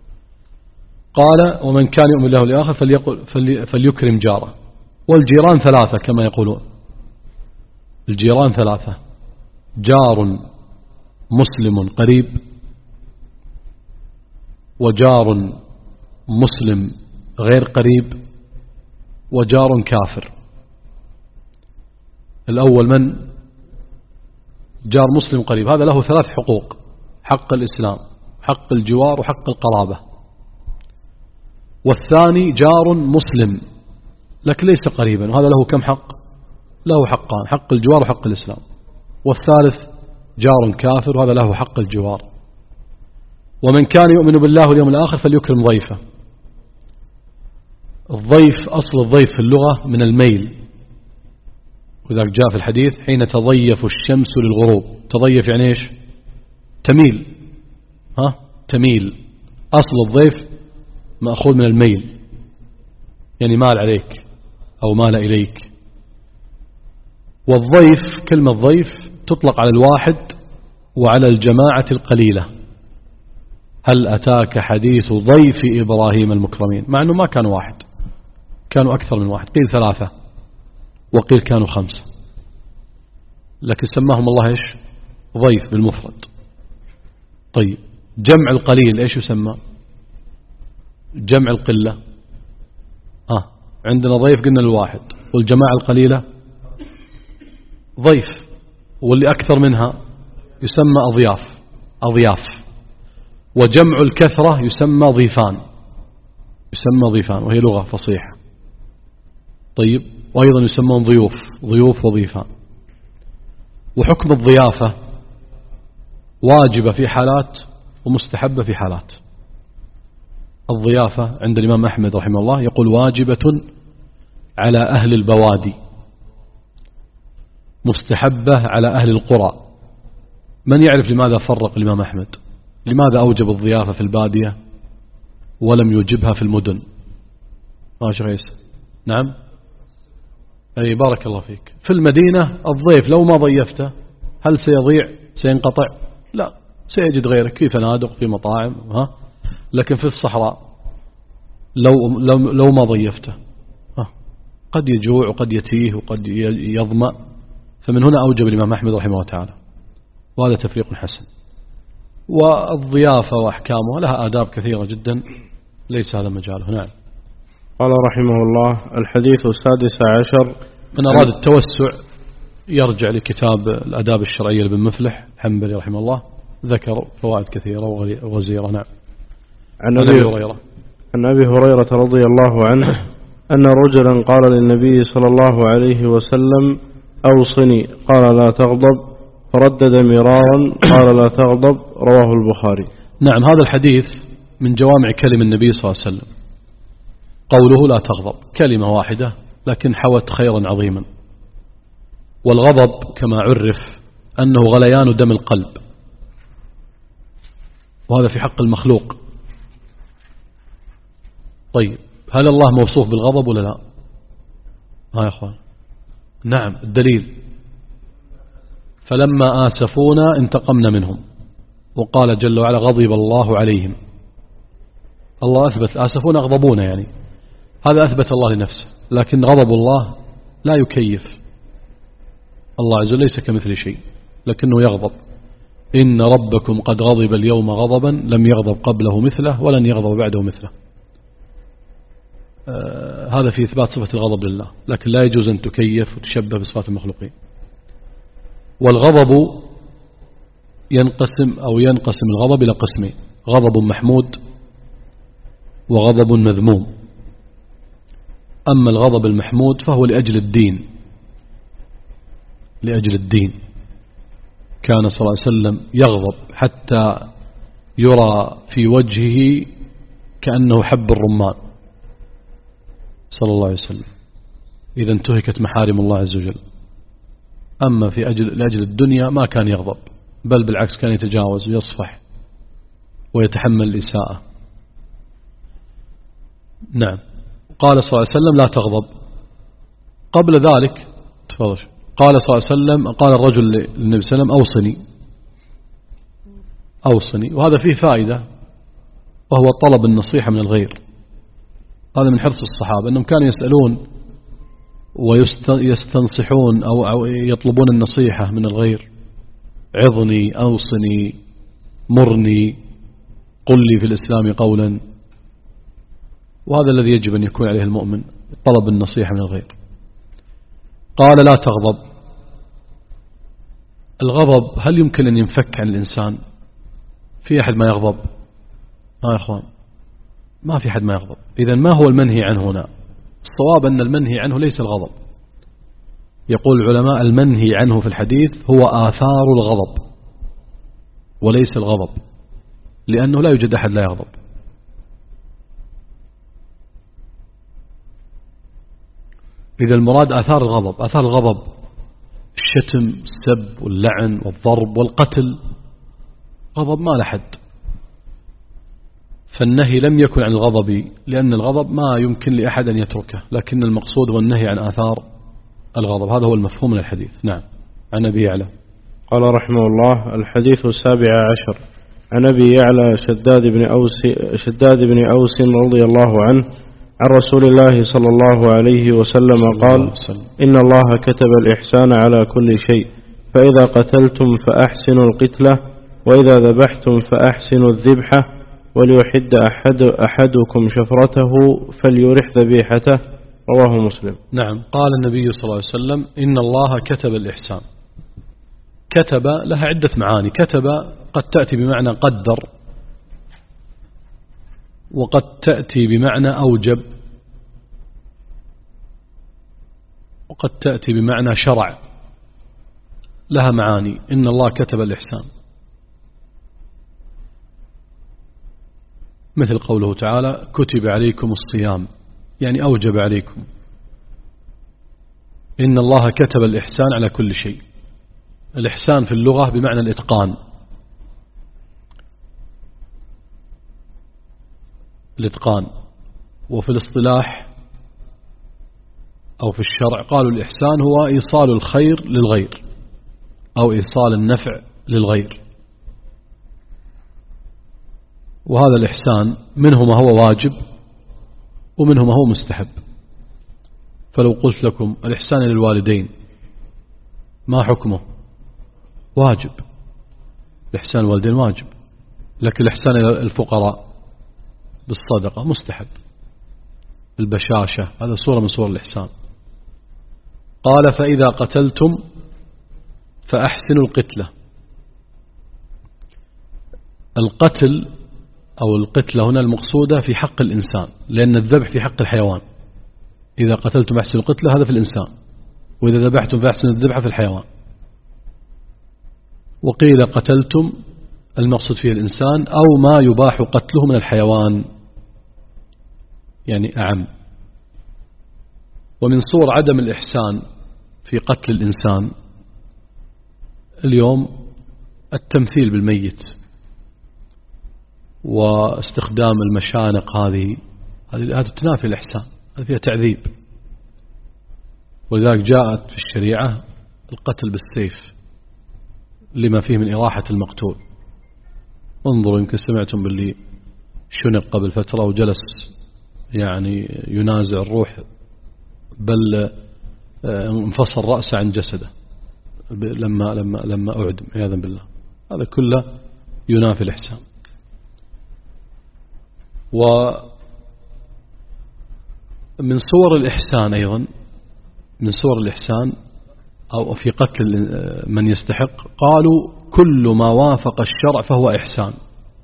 قال ومن كان يؤمن الله والآخر فليقل فلي فليكرم جاره. والجيران ثلاثة كما يقولون، الجيران ثلاثة: جار مسلم قريب، وجار مسلم غير قريب، وجار كافر. الأول من؟ جار مسلم قريب، هذا له ثلاث حقوق: حق الإسلام، حق الجوار، وحق القرابة. والثاني جار مسلم لكن ليس قريبا، وهذا له كم حق؟ له حقان: حق الجوار وحق الإسلام. والثالث جار كافر، وهذا له حق الجوار. ومن كان يؤمن بالله واليوم الآخر فليكرم ضيفه. الضيف أصل الضيف في اللغة من الميل، وذلك جاء في الحديث حين تضيف الشمس للغروب. تضيف يعني إيش؟ تميل، ها تميل. أصل الضيف مأخوذ من الميل، يعني مال عليك أو مال إليك. والضيف كلمة ضيف تطلق على الواحد وعلى الجماعة القليلة. هل أتاك حديث ضيف إبراهيم المكرمين؟ مع أنه ما كانوا واحد، كانوا أكثر من واحد، قيل ثلاثة وقيل كانوا خمسة، لكن سماهم الله إيش؟ ضيف بالمفرد. طيب جمع القليل إيش يسمى؟ جمع القلة. آه عندنا ضيف قلنا الواحد، والجماعة القليلة ضيف، واللي أكثر منها يسمى أضياف أضياف. وجمع الكثرة يسمى ضيفان، يسمى ضيفان، وهي لغة فصيحة. طيب وأيضا يسمون ضيوف، ضيوف وضيفان. وحكم الضيافة واجبة في حالات ومستحبة في حالات. الضيافة عند الإمام أحمد رحمه الله يقول واجبة على أهل البوادي، مستحبة على أهل القرى. من يعرف لماذا فرق الإمام أحمد؟ لماذا أوجب الضيافة في البادية ولم يوجبها في المدن؟ ما شغيس. نعم أي بارك الله فيك. في المدينة الضيف لو ما ضيفته هل سيضيع سينقطع؟ لا، سيجد غيرك في فنادق في مطاعم، ها. لكن في الصحراء لو, لو, لو ما ضيفته ها قد يجوع وقد يتيه وقد يظمأ. فمن هنا أوجب الإمام أحمد رحمه الله تعالى، وهذا تفريق حسن. والضيافة وأحكامها لها آداب كثيرة جدا، ليس هذا مجاله. نعم. قال رحمه الله: الحديث السادس عشر. من أراد التوسع يرجع لكتاب الآداب الشرعية لابن مفلح حنبلي رحمه الله، ذكر فوائد كثيرة وغزيرة. نعم. عن أبي هريرة عن أبي هريرة رضي الله عنه أن رجلا قال للنبي صلى الله عليه وسلم: أوصني. قال: لا تغضب. فردد مرارا قال: لا تغضب. رواه البخاري. نعم، هذا الحديث من جوامع كلم النبي صلى الله عليه وسلم. قوله لا تغضب كلمة واحدة لكن حوت خيرا عظيما. والغضب كما عرف أنه غليان دم القلب، وهذا في حق المخلوق. طيب هل الله موصوف بالغضب ولا لا؟ ها يا أخوان. نعم، الدليل: فلما آسفونا انتقمنا منهم. وقال جل وعلا: غضب الله عليهم. الله أثبت آسفونا أغضبونا، يعني هذا أثبت الله لنفسه. لكن غضب الله لا يكيف، الله عز وجل ليس كمثل شيء، لكنه يغضب. إن ربكم قد غضب اليوم غضبا لم يغضب قبله مثله ولن يغضب بعده مثله. آه هذا في إثبات صفة الغضب لله، لكن لا يجوز أن تكيف وتشبه بصفات المخلوقين. والغضب ينقسم أو ينقسم الغضب إلى قسمين: غضب محمود وغضب مذموم. أما الغضب المحمود فهو لأجل الدين، لأجل الدين. كان صلى الله عليه وسلم يغضب حتى يرى في وجهه كأنه حب الرمان صلى الله عليه وسلم. إذا انتهكت محارم الله عز وجل. أما في أجل, لأجل الدنيا ما كان يغضب، بل بالعكس كان يتجاوز ويصفح ويتحمل الإساءة. نعم. قال صلى الله عليه وسلم لا تغضب. قبل ذلك تفضل. قال صلى الله عليه وسلم، قال الرجل للنبي صلى الله عليه وسلم أوصني أوصني، وهذا فيه فائدة، وهو طلب النصيحة من الغير. هذا من حرص الصحابة أنهم كانوا يسألون ويستنصحون أو يطلبون النصيحة من الغير. عظني، أوصني، مرني، قل لي في الإسلام قولا. وهذا الذي يجب أن يكون عليه المؤمن، طلب النصيحة من الغير. قال لا تغضب. الغضب هل يمكن أن ينفك عن الإنسان؟ في أحد ما يغضب؟ ما يا أخوان، ما في أحد ما يغضب. إذن ما هو المنهي عنه هنا؟ الصواب أن المنهي عنه ليس الغضب. يقول العلماء المنهي عنه في الحديث هو آثار الغضب وليس الغضب، لأنه لا يوجد أحد لا يغضب. إذا المراد آثار الغضب. آثار الغضب الشتم، السب واللعن والضرب والقتل، غضب ما لحد. فالنهي لم يكن عن الغضب، لأن الغضب ما يمكن لأحد أن يتركه، لكن المقصود هو النهي عن آثار الغضب. هذا هو المفهوم من الحديث. نعم. عن أبي يعلى قال رحمه الله: الحديث السابع عشر عن أبي يعلى شداد بن أوس شداد بن أوس رضي الله عنه عن رسول الله صلى الله عليه وسلم قال: إن الله كتب الإحسان على كل شيء، فإذا قتلتم فأحسنوا القتلة، وإذا ذبحتم فأحسنوا الذبحة، وليحد أحد أحدكم شفرته فليرح ذبيحته. رواه مسلم. نعم. قال النبي صلى الله عليه وسلم: إن الله كتب الإحسان. كتب لها عدة معاني. كتب قد تأتي بمعنى قدر، وقد تأتي بمعنى أوجب، وقد تأتي بمعنى شرع. لها معاني. إن الله كتب الإحسان، مثل قوله تعالى: كتب عليكم الصيام، يعني أوجب عليكم. إن الله كتب الإحسان على كل شيء. الإحسان في اللغة بمعنى الإتقان. الإتقان. وفي الاصطلاح أو في الشرع قالوا الإحسان هو إيصال الخير للغير أو إيصال النفع للغير. وهذا الإحسان منه ما هو واجب ومنه ما هو مستحب. فلو قلت لكم الإحسان للوالدين ما حكمه؟ واجب. الإحسان للوالدين واجب. لكن الإحسان إلى الفقراء بالصدقة مستحب. البشاشة هذا صورة من صور الإحسان. قال: فإذا قتلتم فأحسنوا القتلة. القتل أو القتلة هنا المقصودة في حق الإنسان، لأن الذبح في حق الحيوان. إذا قتلتم أحسنوا القتلة هذا في الإنسان، وإذا ذبحتم فأحسنوا الذبح في الحيوان. وقيل قتلتم المقصود فيه الإنسان أو ما يباح قتله من الحيوان، يعني أعم. ومن صور عدم الإحسان في قتل الإنسان اليوم التمثيل بالميت واستخدام المشانق. هذه هذه تنافي الإحسان، هذه فيها تعذيب. ولذلك جاءت في الشريعة القتل بالسيف لما فيه من إراحة المقتول. انظروا، يمكن سمعتم باللي شنق قبل فترة وجلس يعني ينازع الروح، بل انفصل رأسه عن جسده لما لما لما أعدم عياذا بالله. هذا كله ينافي الإحسان. ومن صور الإحسان أيضا، من صور الإحسان أو في قتل من يستحق، قالوا: كل ما وافق الشرع فهو إحسان.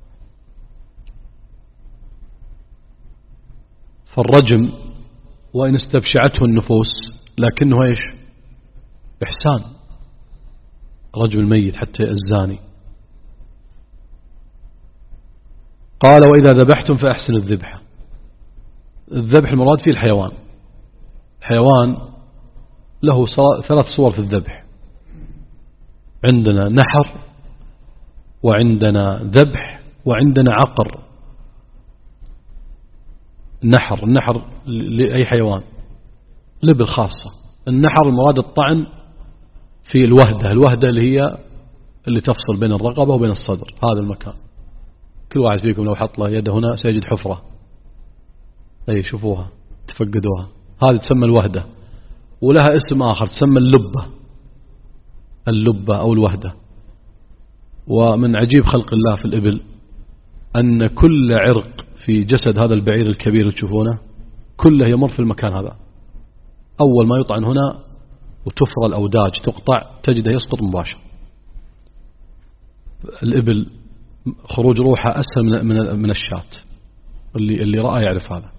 فالرجم وإن استبشعته النفوس لكنه إيش؟ إحسان. رجم الميت حتى الزاني. قال: وإذا ذبحتم فأحسنوا الذبح. الذبح المراد فيه الحيوان. الحيوان له ثلاث صور في الذبح. عندنا نحر، وعندنا ذبح، وعندنا عقر. النحر النحر لأي حيوان، لبل خاصة. النحر المراد الطعن في الوهدة، الوهدة اللي هي اللي تفصل بين الرقبة وبين الصدر، هذا المكان. كل واحد فيكم لو حط له يده هنا سيجد حفرة، أي شوفوها تفقدوها، هذه تسمى الوهدة. ولها اسم آخر تسمى اللبة، اللبة أو الوهدة. ومن عجيب خلق الله في الإبل أن كل عرق في جسد هذا البعير الكبير اللي تشوفونه كله يمر في المكان هذا. أول ما يطعن هنا وتفرى الأوداج تقطع تجده يسقط مباشر. الإبل خروج روحها أسهل من من من الشاة، اللي اللي رأى يعرف هذا.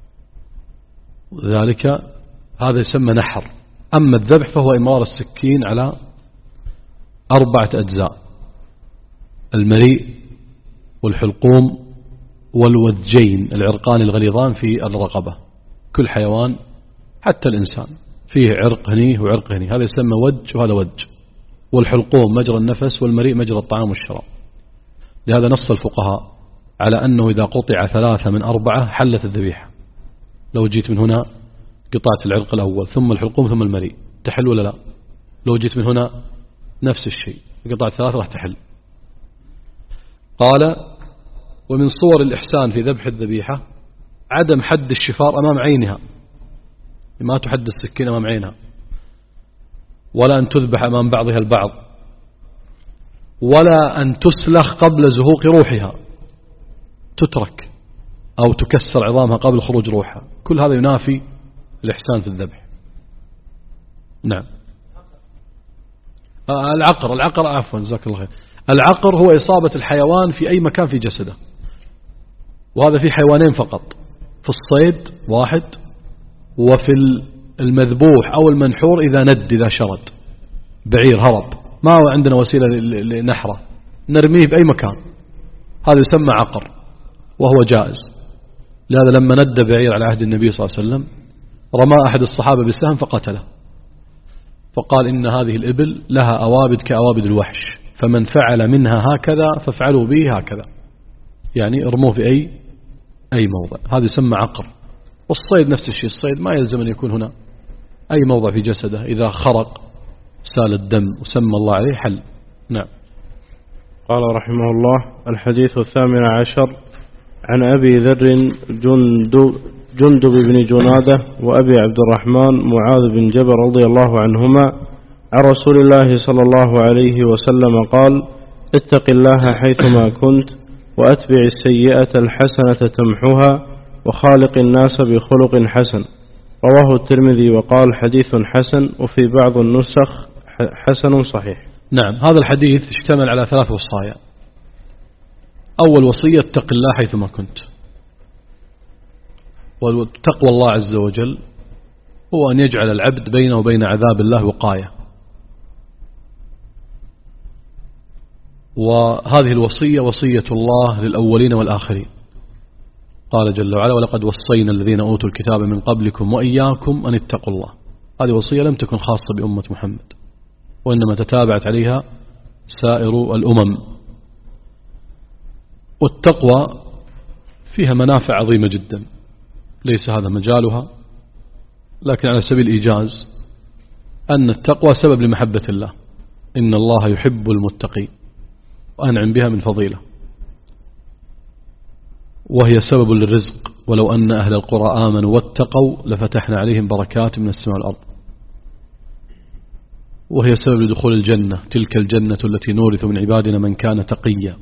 ذلك هذا يسمى نحر. أما الذبح فهو إمرار السكين على أربعة أجزاء: المريء والحلقوم والوجين العرقان الغليظان في الرقبة. كل حيوان حتى الإنسان فيه عرق هني وعرق هني، هذا يسمى وج وهذا وج. والحلقوم مجرى النفس، والمريء مجرى الطعام والشراب. لهذا نص الفقهاء على أنه إذا قطع ثلاثة من أربعة حلت الذبيحة. لو جيت من هنا قطعت العرق الأول ثم الحلقوم ثم المريء، تحل ولا لا؟ لو جيت من هنا نفس الشيء، قطعت ثلاثة راح تحل. قال: ومن صور الإحسان في ذبح الذبيحة عدم حد الشفار أمام عينها، ما تحد السكين أمام عينها، ولا أن تذبح أمام بعضها البعض، ولا أن تسلخ قبل زهوق روحها، تترك أو تكسر عظامها قبل خروج روحها. كل هذا ينافي الإحسان في الذبح. نعم. العقر العقر عفوا جزاك الله خير. العقر هو إصابة الحيوان في أي مكان في جسده، وهذا في حيوانين فقط: في الصيد واحد، وفي المذبوح أو المنحور إذا ند، إذا شرد بعير هرب ما هو عندنا وسيلة لنحره، نرميه بأي مكان، هذا يسمى عقر وهو جائز. لهذا لما ند بعير على عهد النبي صلى الله عليه وسلم رمى أحد الصحابة بالسهم فقتله، فقال: إن هذه الإبل لها أوابد كأوابد الوحش، فمن فعل منها هكذا فافعلوا به هكذا، يعني ارموه في أي أي موضع. هذا يسمى عقر. والصيد نفس الشيء، الصيد ما يلزم أن يكون هنا أي موضع في جسده، إذا خرق سال الدم وسمى الله عليه حل. نعم. قال رحمه الله: الحديث الثامن عشر عن أبي ذر جندب, جندب بن جنادة وأبي عبد الرحمن معاذ بن جبل رضي الله عنهما عن رسول الله صلى الله عليه وسلم قال: اتق الله حيثما كنت، وأتبع السيئة الحسنة تمحها، وخالق الناس بخلق حسن. رواه الترمذي وقال: حديث حسن، وفي بعض النسخ حسن صحيح. نعم. هذا الحديث اشتمل على ثلاث وصايا. أول وصية: اتق الله حيثما كنت. وتقوى الله عز وجل هو أن يجعل العبد بينه وبين عذاب الله وقاية. وهذه الوصية وصية الله للأولين والآخرين. قال جل وعلا: ولقد وصينا الذين أوتوا الكتاب من قبلكم وإياكم أن اتقوا الله. هذه وصية لم تكن خاصة بأمة محمد، وإنما تتابعت عليها سائر الأمم. والتقوى فيها منافع عظيمة جدا، ليس هذا مجالها، لكن على سبيل الإيجاز أن التقوى سبب لمحبة الله. إن الله يحب المتقين، وأنعم بها من فضيلة، وهي سبب للرزق. ولو أن أهل القرى آمنوا واتقوا لفتحنا عليهم بركات من السماء والأرض. وهي سبب لدخول الجنة، تلك الجنة التي نورث من عبادنا من كان تقيا.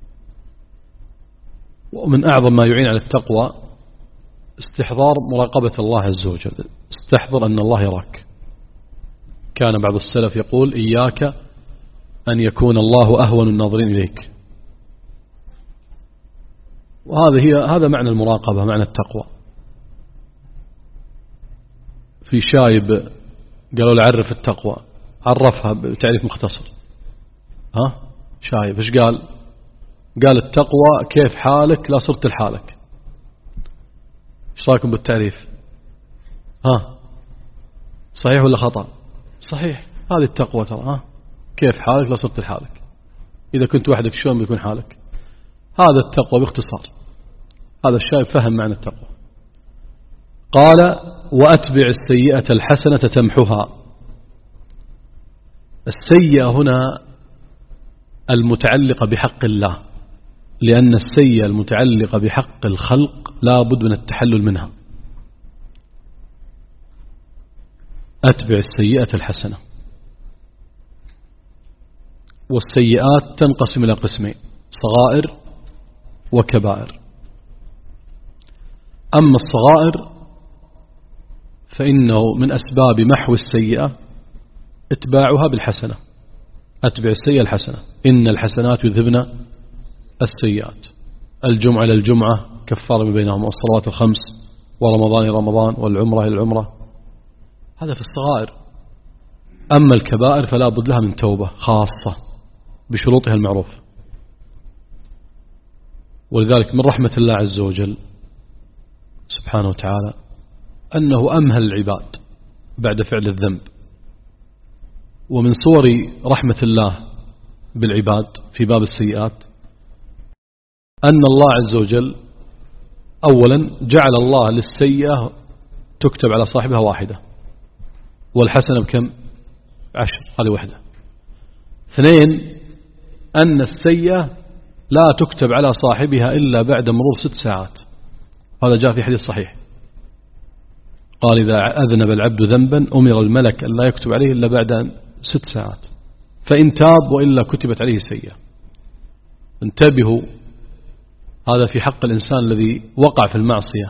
ومن أعظم ما يعين على التقوى استحضار مراقبة الله عز وجل. استحضر أن الله يراك. كان بعض السلف يقول: إياك أن يكون الله أهون الناظرين إليك. وهذا هي هذا معنى المراقبة، معنى التقوى. في شايب قالوا له عرف التقوى، عرفها بتعريف مختصر. ها شايب إيش قال؟ قال: التقوى كيف حالك لا صرت لحالك. ايش رايكم بالتعريف؟ ها صحيح ولا خطأ؟ صحيح، هذه التقوى ترى. ها كيف حالك لو صرت لحالك؟ إذا كنت وحدك شلون بيكون حالك؟ هذا التقوى باختصار. هذا الشايب فهم معنى التقوى. قال وأتبع السيئة الحسنة تمحها. السيئة هنا المتعلقة بحق الله، لأن السيئة المتعلقة بحق الخلق لا بد من التحلل منها. أتبع السيئة الحسنة. والسيئات تنقسم إلى قسمين: صغائر وكبائر. أما الصغائر فإنه من أسباب محو السيئة اتباعها بالحسنة. أتبع السيئة الحسنة، إن الحسنات يذهبن السيئات. الجمعة إلى الجمعة كفارة بينهم، والصلوات الخمس، ورمضان إلى رمضان، والعمرة إلى العمرة. هذا في الصغائر. أما الكبائر فلا بد لها من توبة خاصة بشروطها المعروف. ولذلك من رحمة الله عز وجل سبحانه وتعالى أنه أمهل العباد بعد فعل الذنب. ومن صور رحمة الله بالعباد في باب السيئات أن الله عز وجل أولا جعل الله للسيئة تكتب على صاحبها واحدة، والحسنة بكم؟ عشر، هذه واحدة. اثنين، أن السيئة لا تكتب على صاحبها إلا بعد مرور ست ساعات. هذا جاء في حديث صحيح، قال إذا أذنب العبد ذنبا أمر الملك أن لا يكتب عليه إلا بعد ست ساعات، فإن تاب وإلا كتبت عليه سيئة. انتبهوا، هذا في حق الإنسان الذي وقع في المعصية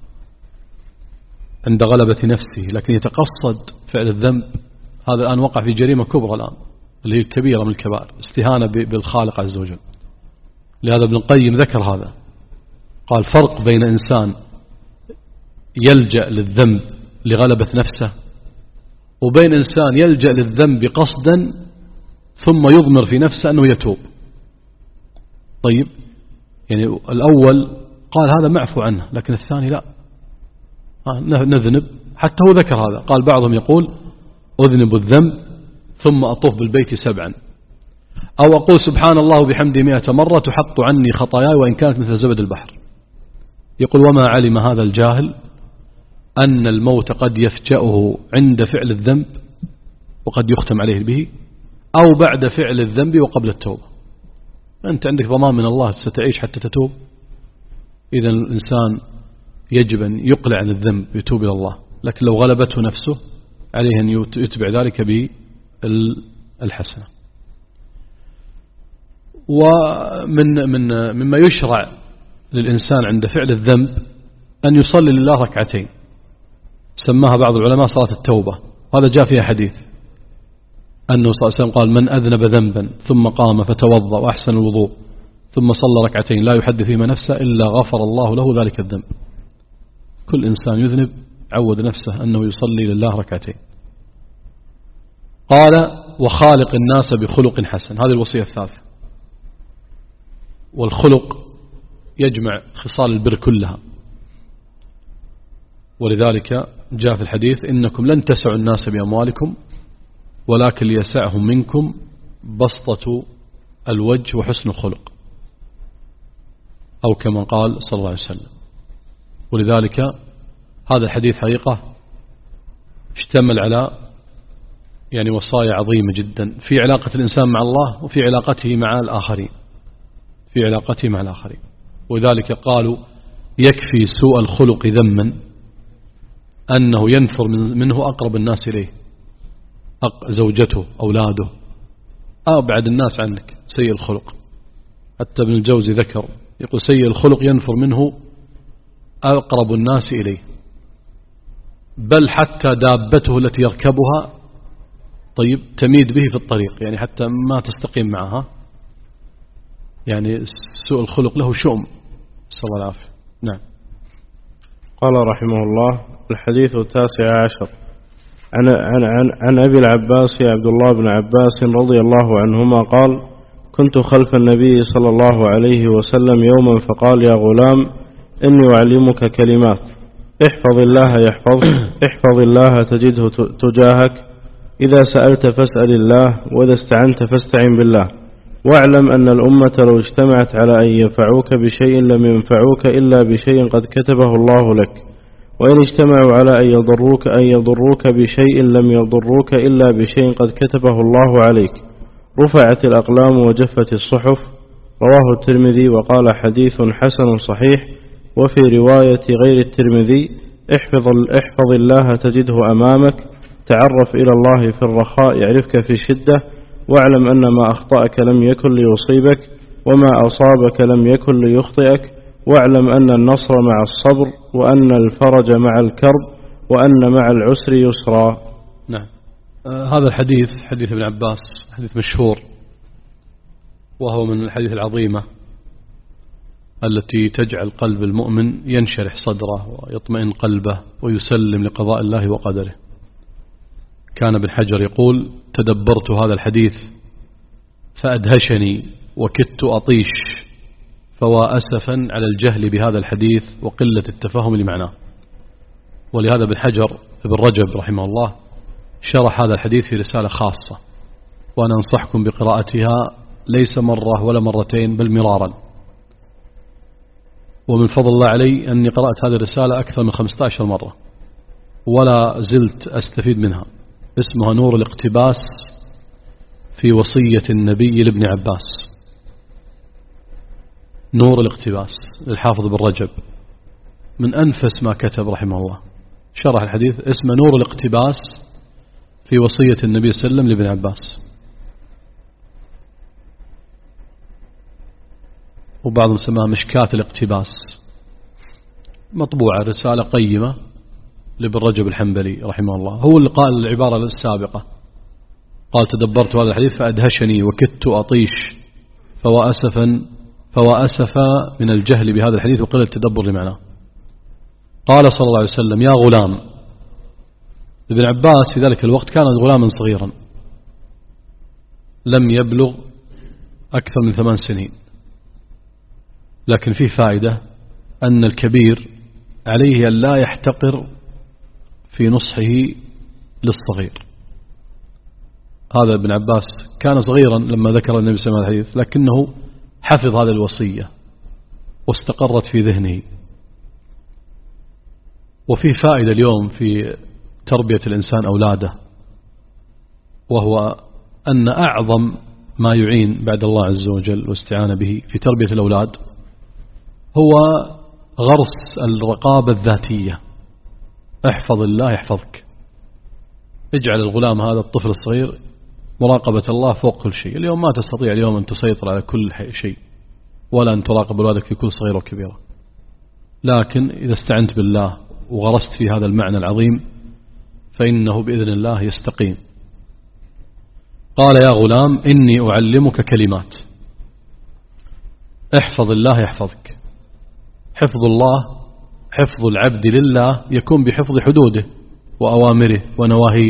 عند غلبة نفسه لكن يتقصد فعل الذنب. هذا الآن وقع في جريمة كبرى الآن اللي هي الكبيرة من الكبائر، استهانة بالخالق عز وجل. لهذا ابن القيم ذكر هذا، قال فرق بين إنسان يلجأ للذنب لغلبة نفسه وبين إنسان يلجأ للذنب قصدا ثم يضمر في نفسه أنه يتوب. طيب، يعني الأول قال هذا معفو عنه، لكن الثاني لا، نذنب. حتى هو ذكر هذا، قال بعضهم يقول أذنب الذنب ثم أطوف بالبيت سبعا، أو أقول سبحان الله بحمده مئة مرة تحط عني خطاياي وإن كانت مثل زبد البحر. يقول وما علم هذا الجاهل أن الموت قد يفجأه عند فعل الذنب وقد يختم عليه به، أو بعد فعل الذنب وقبل التوبة. أنت عندك ضمان من الله ستعيش حتى تتوب. إذا الإنسان يجب أن يقلع عن الذنب يتوب إلى الله، لكن لو غلبته نفسه عليه أن يتبع ذلك بالحسنة. ومن من مما يشرع للإنسان عند فعل الذنب أن يصلي لله ركعتين، سماها بعض العلماء صلاة التوبة. هذا جاء فيها حديث أنه صلى الله عليه وسلم قال من أذنب ذنبا ثم قام فتوضأ وأحسن الوضوء ثم صلى ركعتين لا يحدث فيما نفسه إلا غفر الله له ذلك الذنب. كل إنسان يذنب عود نفسه أنه يصلي لله ركعتين. قال وخالق الناس بخلق حسن، هذه الوصية الثالثة. والخلق يجمع خصال البر كلها، ولذلك جاء في الحديث إنكم لن تسعوا الناس بأموالكم ولكن ليسعهم منكم بسطة الوجه وحسن الخلق، أو كما قال صلى الله عليه وسلم. ولذلك هذا الحديث حقيقة اشتمل على يعني وصايا عظيمة جدا في علاقة الإنسان مع الله وفي علاقته مع الآخرين في علاقته مع الآخرين. ولذلك قالوا يكفي سوء الخلق ذما أنه ينفر منه أقرب الناس إليه، زوجته، أولاده، أبعد الناس عنك. سيء الخلق، حتى ابن الجوزي ذكر يقول سيء الخلق ينفر منه أقرب الناس إليه، بل حتى دابته التي يركبها طيب تميد به في الطريق، يعني حتى ما تستقيم معها. يعني سوء الخلق له شؤم، صلى الله عليه وسلم. نعم. قال رحمه الله الحديث التاسع عشر عن, عن, عن, عن أبي العباس عبد الله بن عباس رضي الله عنهما قال كنت خلف النبي صلى الله عليه وسلم يوما فقال يا غلام إني أعلمك كلمات احفظ الله يحفظ احفظ الله تجده تجاهك إذا سألت فاسأل الله، وإذا استعنت فاستعن بالله. واعلم أن الأمة لو اجتمعت على أن ينفعوك بشيء لم ينفعوك إلا بشيء قد كتبه الله لك، وإن اجتمعوا على أن يضروك, أن يضروك بشيء لم يضروك إلا بشيء قد كتبه الله عليك. رفعت الأقلام وجفت الصحف. رواه الترمذي وقال حديث حسن صحيح. وفي رواية غير الترمذي: احفظ, احفظ الله تجده أمامك، تعرف إلى الله في الرخاء يعرفك في الشدة، واعلم أن ما أخطأك لم يكن ليصيبك، وما أصابك لم يكن ليخطئك، واعلم أن النصر مع الصبر، وأن الفرج مع الكرب، وأن مع العسر يسرا. نعم. آه هذا الحديث حديث ابن عباس، حديث مشهور، وهو من الحديث العظيمة التي تجعل قلب المؤمن ينشرح صدره ويطمئن قلبه ويسلم لقضاء الله وقدره. كان ابن حجر يقول: تدبرت هذا الحديث فأدهشني وكدت أطيش، فوا أسفا على الجهل بهذا الحديث وقلة التفهم لمعناه. ولهذا ابن حجر ابن رجب رحمه الله شرح هذا الحديث في رسالة خاصة، وأنا أنصحكم بقراءتها ليس مرة ولا مرتين بل مرارا. ومن فضل الله علي أني قرأت هذه الرسالة أكثر من خمسة عشر مرة ولا زلت أستفيد منها. اسمها نور الاقتباس في وصية النبي لابن عباس. نور الاقتباس للحافظ بن رجب، من أنفس ما كتب رحمه الله. شرح الحديث اسمه نور الاقتباس في وصية النبي صلى الله عليه وسلم لابن عباس. وبعضهم سماها مشكاة الاقتباس، مطبوعة رسالة قيمة لابن رجب الحنبلي رحمه الله. هو اللي قال العبارة السابقة، قال: تدبرت هذا الحديث فأدهشني وكدت أطيش، فوا أسفا فوا أسفا من الجهل بهذا الحديث وقلة التدبر لمعناه. قال صلى الله عليه وسلم: يا غلام. ابن عباس في ذلك الوقت كان غلاما صغيرا لم يبلغ أكثر من ثمان سنين، لكن فيه فائدة أن الكبير عليه أن لا يحتقر في نصحه للصغير. هذا ابن عباس كان صغيرا لما ذكر النبي صلى الله عليه وسلم الحديث، لكنه حفظ هذه الوصية واستقرت في ذهنه. وفيه فائدة اليوم في تربية الإنسان أولاده، وهو أن أعظم ما يعين بعد الله عز وجل واستعانة به في تربية الأولاد هو غرس الرقابة الذاتية. احفظ الله يحفظك. اجعل الغلام هذا الطفل الصغير مراقبة الله فوق كل شيء. اليوم ما تستطيع اليوم أن تسيطر على كل شيء، ولا أن تراقب أولادك في كل صغيرة وكبيرة، لكن إذا استعنت بالله وغرست في هذا المعنى العظيم فإنه بإذن الله يستقيم. قال: يا غلام إني أعلمك كلمات. احفظ الله يحفظك. حفظ الله، حفظ العبد لله يكون بحفظ حدوده وأوامره ونواهيه.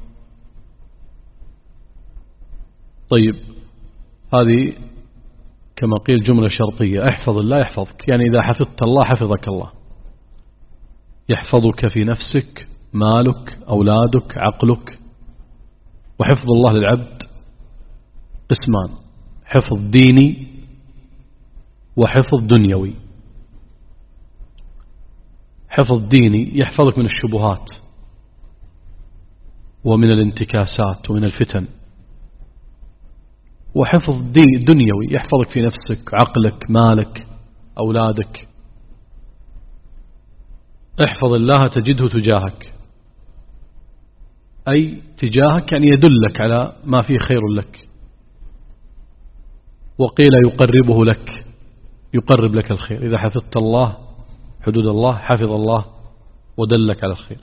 طيب، هذه كما قيل جملة شرطية: احفظ الله يحفظك، يعني إذا حفظت الله حفظك الله. يحفظك في نفسك، مالك، أولادك، عقلك. وحفظ الله للعبد قسمان: حفظ ديني وحفظ دنيوي. حفظ ديني يحفظك من الشبهات ومن الانتكاسات ومن الفتن. وحفظ دي دنيوي يحفظك في نفسك، عقلك، مالك، أولادك. احفظ الله تجده تجاهك، أي تجاهك يعني يدلك على ما فيه خير لك. وقيل يقربه لك، يقرب لك الخير. إذا حفظت الله حدود الله حفظ الله ودلك على الخير.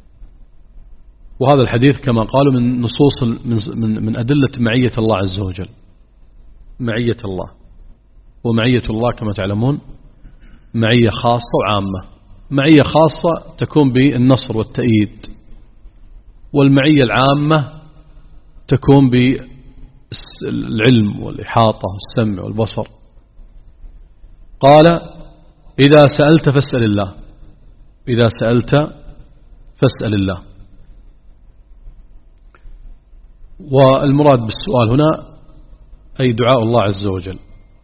وهذا الحديث كما قالوا من نصوص من من أدلة معية الله عز وجل. معية الله، ومعية الله كما تعلمون معية خاصة وعامة. معية خاصة تكون بالنصر والتأييد، والمعية العامة تكون بالعلم والإحاطة والسمع والبصر. قال: إذا سألت فاسأل الله. إذا سألت فاسأل الله. والمراد بالسؤال هنا أي دعاء الله عز وجل،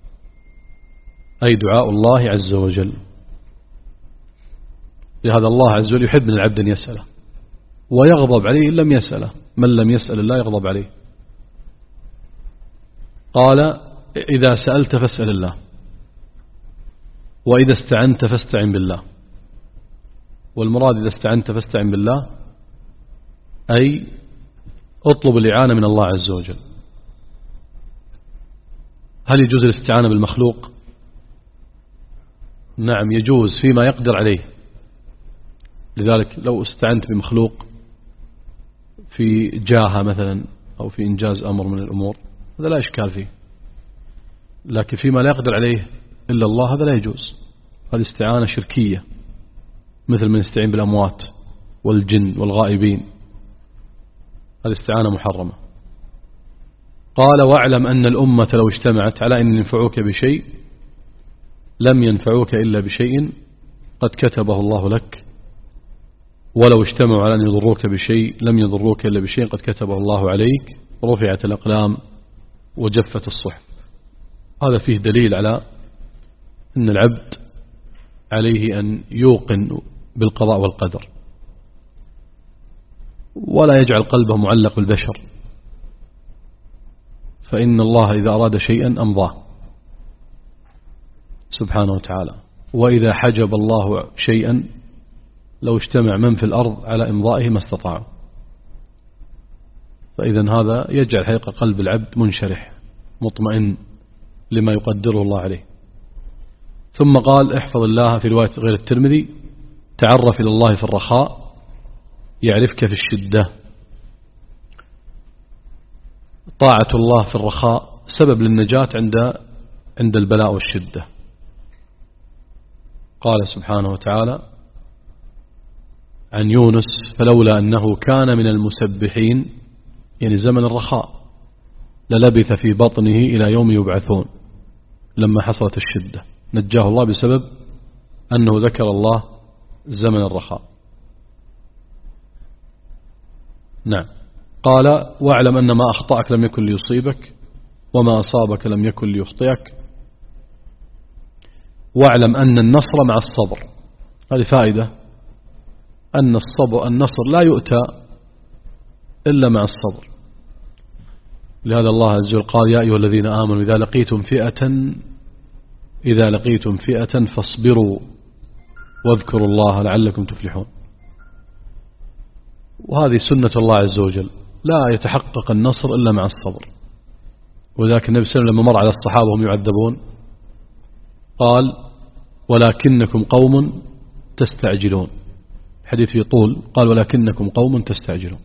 أي دعاء الله عز وجل. لهذا الله عز وجل يحب من العبد أن يسأله ويغضب عليه إن لم يسأله، من لم يسأل الله يغضب عليه. قال إذا سألت فاسأل الله، وإذا استعنت فاستعن بالله. والمراد إذا استعنت فاستعن بالله أي اطلب الإعانة من الله عز وجل. هل يجوز الاستعانة بالمخلوق؟ نعم يجوز فيما يقدر عليه. لذلك لو استعنت بمخلوق في جاهة مثلا أو في إنجاز أمر من الأمور هذا لا إشكال فيه، لكن فيما لا يقدر عليه إلا الله هذا لا يجوز. هذه استعانة شركية، مثل من يستعين بالأموات والجن والغائبين، هذه استعانة محرمة. قال واعلم أن الأمة لو اجتمعت على أن ينفعوك بشيء لم ينفعوك إلا بشيء قد كتبه الله لك، ولو اجتمعوا على أن يضروك بشيء لم يضروك إلا بشيء قد كتبه الله عليك، رفعت الأقلام وجفت الصحف. هذا فيه دليل على أن العبد عليه أن يوقن بالقضاء والقدر ولا يجعل قلبه معلق بالبشر، فإن الله إذا أراد شيئا أمضاه سبحانه وتعالى، وإذا حجب الله شيئا لو اجتمع من في الأرض على إمضائه ما استطاعوا. فإذا هذا يجعل حقيقة قلب العبد منشرح مطمئن لما يقدره الله عليه. ثم قال احفظ الله في رواية غير الترمذي تعرف إلى الله في الرخاء يعرفك في الشدة. طاعة الله في الرخاء سبب للنجاة عند عند البلاء والشدة. قال سبحانه وتعالى عن يونس فلولا أنه كان من المسبحين، يعني زمن الرخاء، للبث في بطنه إلى يوم يبعثون. لما حصلت الشدة نجاه الله بسبب أنه ذكر الله زمن الرخاء. نعم. قال واعلم أن ما أخطأك لم يكن ليصيبك وما أصابك لم يكن ليخطئك، واعلم أن النصر مع الصبر. هذه فائدة، أن الصبر النصر لا يؤتى إلا مع الصبر. لهذا الله عز وجل قال يا أيها الذين آمنوا إذا لقيتم فئة إذا لقيتم فئة فاصبروا واذكروا الله لعلكم تفلحون. وهذه سنة الله عز وجل، لا يتحقق النصر إلا مع الصبر. وذلك النبي صلى الله عليه وسلم لما مر على الصحابة وهم يعذبون قال ولكنكم قوم تستعجلون، حديث في طول، قال ولكنكم قوم تستعجلون.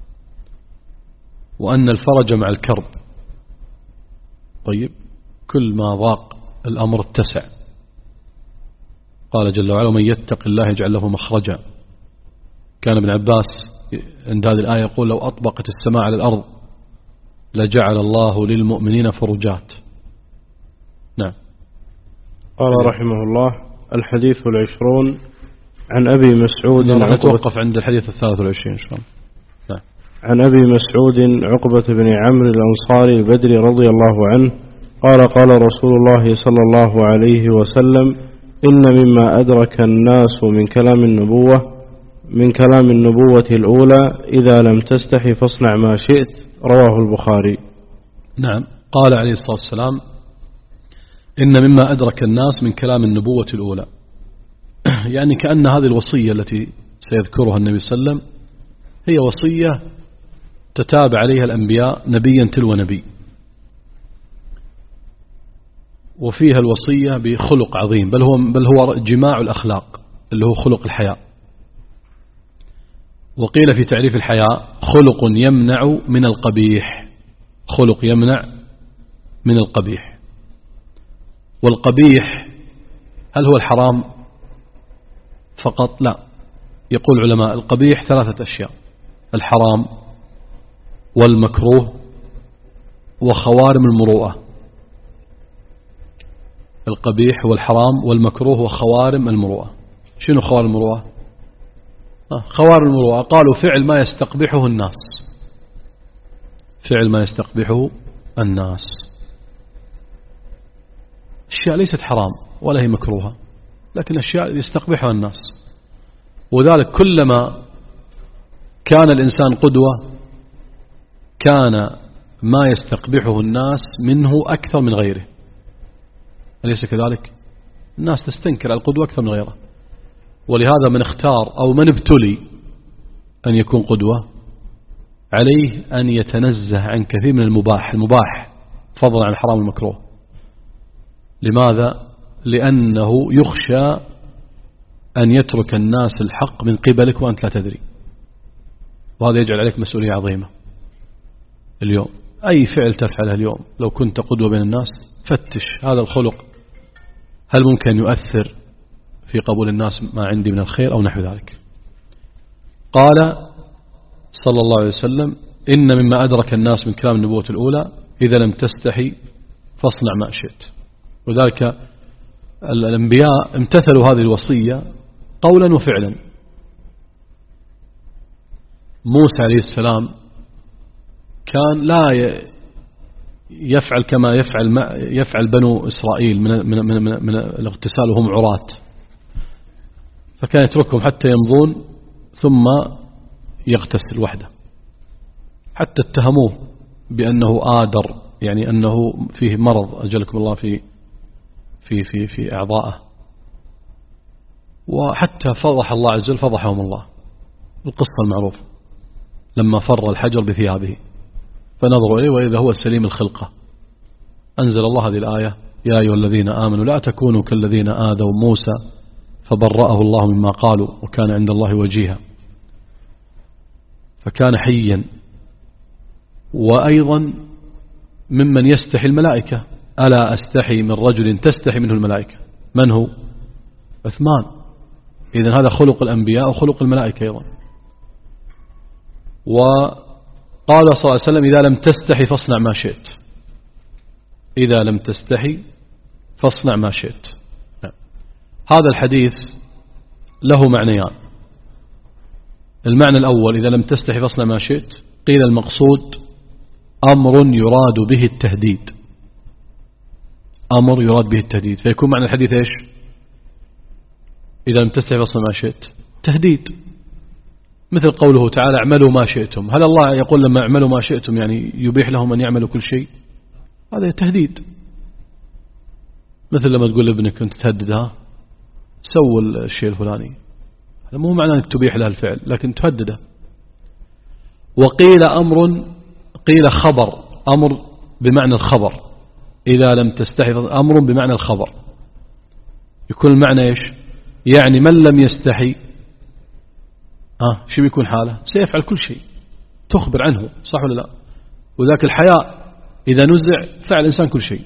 وأن الفرج مع الكرب. طيب كل ما ضاق الأمر اتسع. قال جل وعلا ومن يتق الله يجعل له مخرجا. كان ابن عباس عند هذه الآية يقول لو أطبقت السماء على الأرض لجعل الله للمؤمنين فرجات. نعم. قال رحمه الله الحديث العشرون عن أبي مسعود. نتوقف عند الحديث الثالث والعشرين إن شاء الله. نعم. عن أبي مسعود عقبة بن عمرو الأنصاري البدري رضي الله عنه قال قال رسول الله صلى الله عليه وسلم إن مما أدرك الناس من كلام النبوة من كلام النبوة الأولى إذا لم تستحي فاصنع ما شئت، رواه البخاري. نعم. قال عليه الصلاة والسلام إن مما أدرك الناس من كلام النبوة الأولى، يعني كأن هذه الوصية التي سيذكرها النبي صلى الله عليه وسلم هي وصية تتابع عليها الأنبياء نبيا تلو نبي، وفيها الوصية بخلق عظيم، بل هو, بل هو جماع الأخلاق اللي هو خلق الحياء. وقيل في تعريف الحياء خلق يمنع من القبيح، خلق يمنع من القبيح. والقبيح هل هو الحرام فقط؟ لا، يقول العلماء القبيح ثلاثة أشياء: الحرام والمكروه وخوارم المروءة. القبيح والحرام والمكروه وخوارم المروءة. شنو خوارم المروءة؟ خوارم المروءة قالوا فعل ما يستقبحه الناس، فعل ما يستقبحه الناس. أشياء ليست حرام ولا هي مكروهة، لكن أشياء يستقبحها الناس. وذلك كلما كان الإنسان قدوة كان ما يستقبحه الناس منه أكثر من غيره، أليس كذلك؟ الناس تستنكر على القدوة أكثر من غيره. ولهذا من اختار أو من ابتلي أن يكون قدوة عليه أن يتنزه عن كثير من المباح المباح فضلا عن الحرام المكروه. لماذا؟ لأنه يخشى أن يترك الناس الحق من قبلك وأنت لا تدري، وهذا يجعل عليك مسؤولية عظيمة. اليوم أي فعل تفعله اليوم لو كنت قدوة بين الناس فتش هذا الخلق هل ممكن يؤثر في قبول الناس ما عندي من الخير أو نحو ذلك. قال صلى الله عليه وسلم: إن مما أدرك الناس من كلام النبوة الأولى إذا لم تستحي فاصنع ما شئت. وذلك الأنبياء امتثلوا هذه الوصية قولا وفعلا. موسى عليه السلام كان لا يفعل كما يفعل يفعل بنو إسرائيل من من من, من الاغتسال وهم عراة، فكان يتركهم حتى يمضون ثم يغتسل وحده، حتى اتهموه بأنه آدر، يعني أنه فيه مرض أجلكم الله في في في في أعضائه، وحتى فضح الله عز وجل فضحهم الله. القصة المعروفة لما فر الحجر بثيابه فنظروا إليه وإذا هو سليم الخلقة، أنزل الله هذه الآية: يا أيها الذين آمنوا لا تكونوا كالذين آذوا موسى فبرأه الله مما قالوا وكان عند الله وجيها. فكان حيا. وأيضا ممن يستحي الملائكة: ألا أستحي من رجل تستحي منه الملائكة. من هو؟ عثمان. إذن هذا خلق الأنبياء وخلق الملائكة أيضا. وقال صلى الله عليه وسلم: إذا لم تستحي فاصنع ما شئت. إذا لم تستحي فاصنع ما شئت. هذا الحديث له معنيان. المعنى الأول: إذا لم تستحي فاصنع ما شئت، قيل المقصود أمر يراد به التهديد، أمر يراد به التهديد، فيكون معنى الحديث إيش؟ إذا لم تستحي فاصنع ما شئت، تهديد، مثل قوله تعالى: اعملوا ما شئتم. هل الله يقول لما اعملوا ما شئتم يعني يبيح لهم أن يعملوا كل شيء؟ هذا تهديد. مثل لما تقول لابنك أنت تهددها سووا الشيء الفلاني، هذا مو معنى أنك تبيح له الفعل لكن تهدده. وقيل أمر، قيل خبر، أمر بمعنى الخبر. إذا لم تستحي أمر بمعنى الخبر، يكون المعنى إيش؟ يعني من لم يستحي آه شو بيكون حاله؟ سيفعل كل شيء، تخبر عنه، صح ولا لا؟ وذاك الحياء إذا نزع فعل الإنسان كل شيء،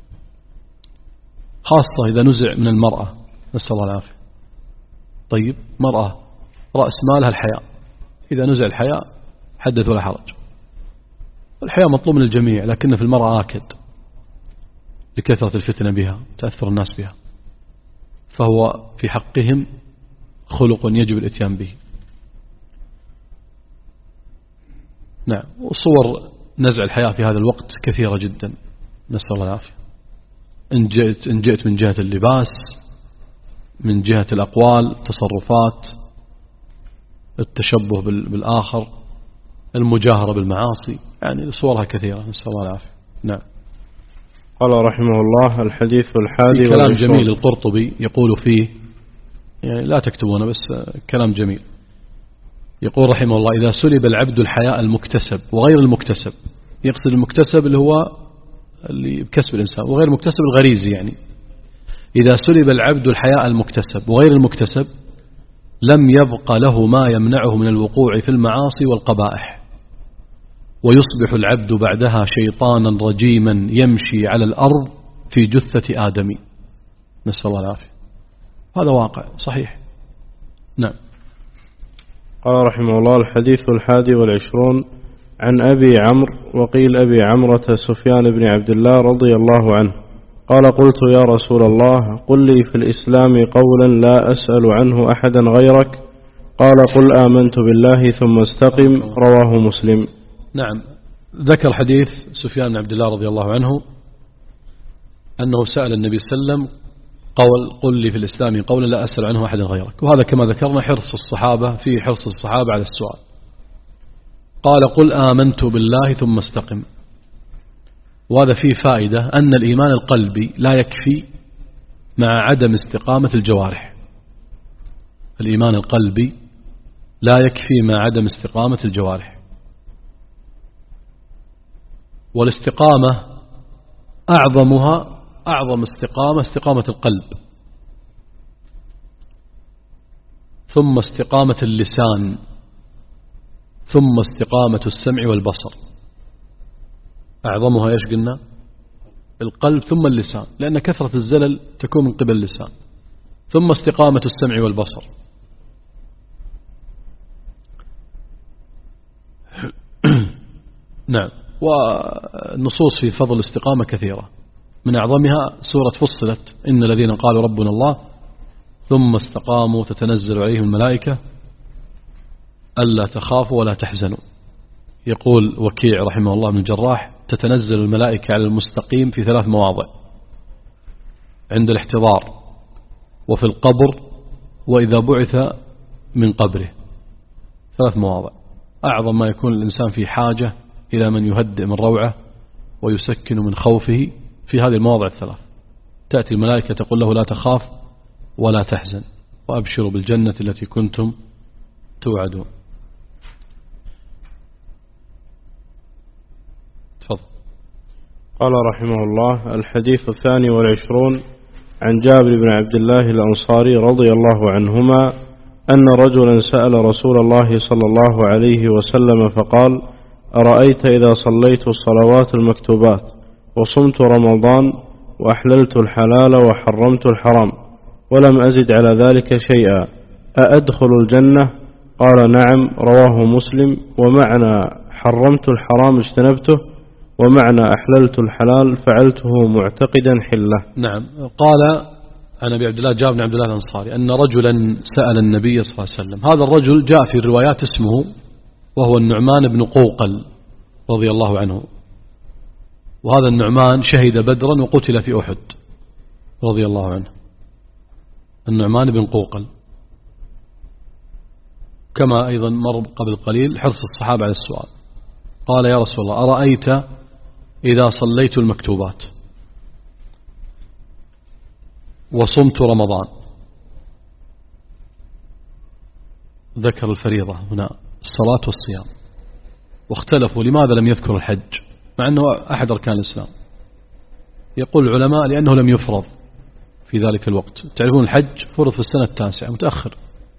خاصة إذا نزع من المرأة، نسأل الله العافية. طيب مرأة رأس مالها الحياء، إذا نزع الحياء حدث ولا حرج. الحياء مطلوب من الجميع، لكن في المرأة آكد لكثرة الفتنة بها، تأثر الناس بها، فهو في حقهم خلق يجب الاتيان به. نعم. وصور نزع الحياء في هذا الوقت كثيرة جدا، نسأل الله العافية. إن جئت, إن جئت من جهة اللباس، من جهة الأقوال، التصرفات، التشبه بالآخر، المجاهرة بالمعاصي، يعني صورها كثيرة، نسأل الله العافية. نعم. قال رحمه الله: الحديث الحادي كلام جميل القرطبي يقول فيه، يعني لا تكتبونه بس كلام جميل. يقول رحمه الله: إذا سلب العبد الحياء المكتسب وغير المكتسب، يقصد المكتسب اللي هو اللي بكسب الإنسان، وغير المكتسب الغريزي. يعني إذا سلب العبد الحياء المكتسب وغير المكتسب لم يبق له ما يمنعه من الوقوع في المعاصي والقبائح، ويصبح العبد بعدها شيطانا رجيما يمشي على الأرض في جثة آدم، نسأل الله العافية. هذا واقع صحيح. نعم. قال رحمه الله: الحديث الحادي والعشرون عن أبي عمرو، وقيل أبي عمرة، سفيان بن عبد الله رضي الله عنه قال: قلت يا رسول الله قل لي في الإسلام قولا لا أسأل عنه أحدا غيرك، قال: قل آمنت بالله ثم استقم، رواه مسلم. نعم. ذكر حديث سفيان بن عبد الله رضي الله عنه أنه سأل النبي صلى الله عليه وسلم قول قل لي في الإسلام قولا لا أسأل عنه أحد غيرك. وهذا كما ذكرنا حرص الصحابة في حرص الصحابة على السؤال. قال قل آمنت بالله ثم استقم. وهذا فيه فائدة أن الإيمان القلبي لا يكفي مع عدم استقامة الجوارح. الإيمان القلبي لا يكفي مع عدم استقامة الجوارح. والاستقامة أعظمها أعظم استقامة استقامة القلب، ثم استقامة اللسان، ثم استقامة السمع والبصر. أعظمها إيش قلنا؟ القلب ثم اللسان، لأن كثرة الزلل تكون من قبل اللسان، ثم استقامة السمع والبصر. نعم. والنصوص في فضل الاستقامة كثيرة، من أعظمها سورة فصلت إن الذين قالوا ربنا الله ثم استقاموا تتنزل عليهم الملائكة ألا تخافوا ولا تحزنوا. يقول وكيع رحمه الله بن الجراح تتنزل الملائكة على المستقيم في ثلاث مواضع: عند الاحتضار، وفي القبر، وإذا بعث من قبره. ثلاث مواضع أعظم ما يكون الإنسان في حاجة إلى من يهدئ من روعه ويسكن من خوفه. في هذه المواضع الثلاث تأتي الملائكة تقول له لا تخاف ولا تحزن وأبشروا بالجنة التي كنتم توعدون. تفضل. قال رحمه الله: الحديث الثاني والعشرون عن جابر بن عبد الله الأنصاري رضي الله عنهما أن رجلا سأل رسول الله صلى الله عليه وسلم فقال: أرأيت إذا صليت الصلوات المكتوبات وصمت رمضان وأحللت الحلال وحرمت الحرام ولم أزد على ذلك شيئا أأدخل الجنة؟ قال: نعم. رواه مسلم. ومعنى حرمت الحرام اجتنبته، ومعنى أحللت الحلال فعلته معتقدا حله. نعم. قال عن أبي عبد الله جابر بن عبد الله الأنصاري أن رجلا سأل النبي صلى الله عليه وسلم. هذا الرجل جاء في الروايات اسمه وهو النعمان بن قوقل رضي الله عنه، وهذا النعمان شهد بدرا وقتل في أحد رضي الله عنه. النعمان بن قوقل، كما أيضا مر قبل قليل حرص الصحابة على السؤال. قال: يا رسول الله أرأيت إذا صليت المكتوبات وصمت رمضان. ذكر الفريضة هنا الصلاة والصيام، واختلفوا لماذا لم يذكر الحج مع أنه أحد أركان الإسلام. يقول العلماء لأنه لم يفرض في ذلك الوقت. تعرفون الحج فرض في السنة التاسعة، متأخر.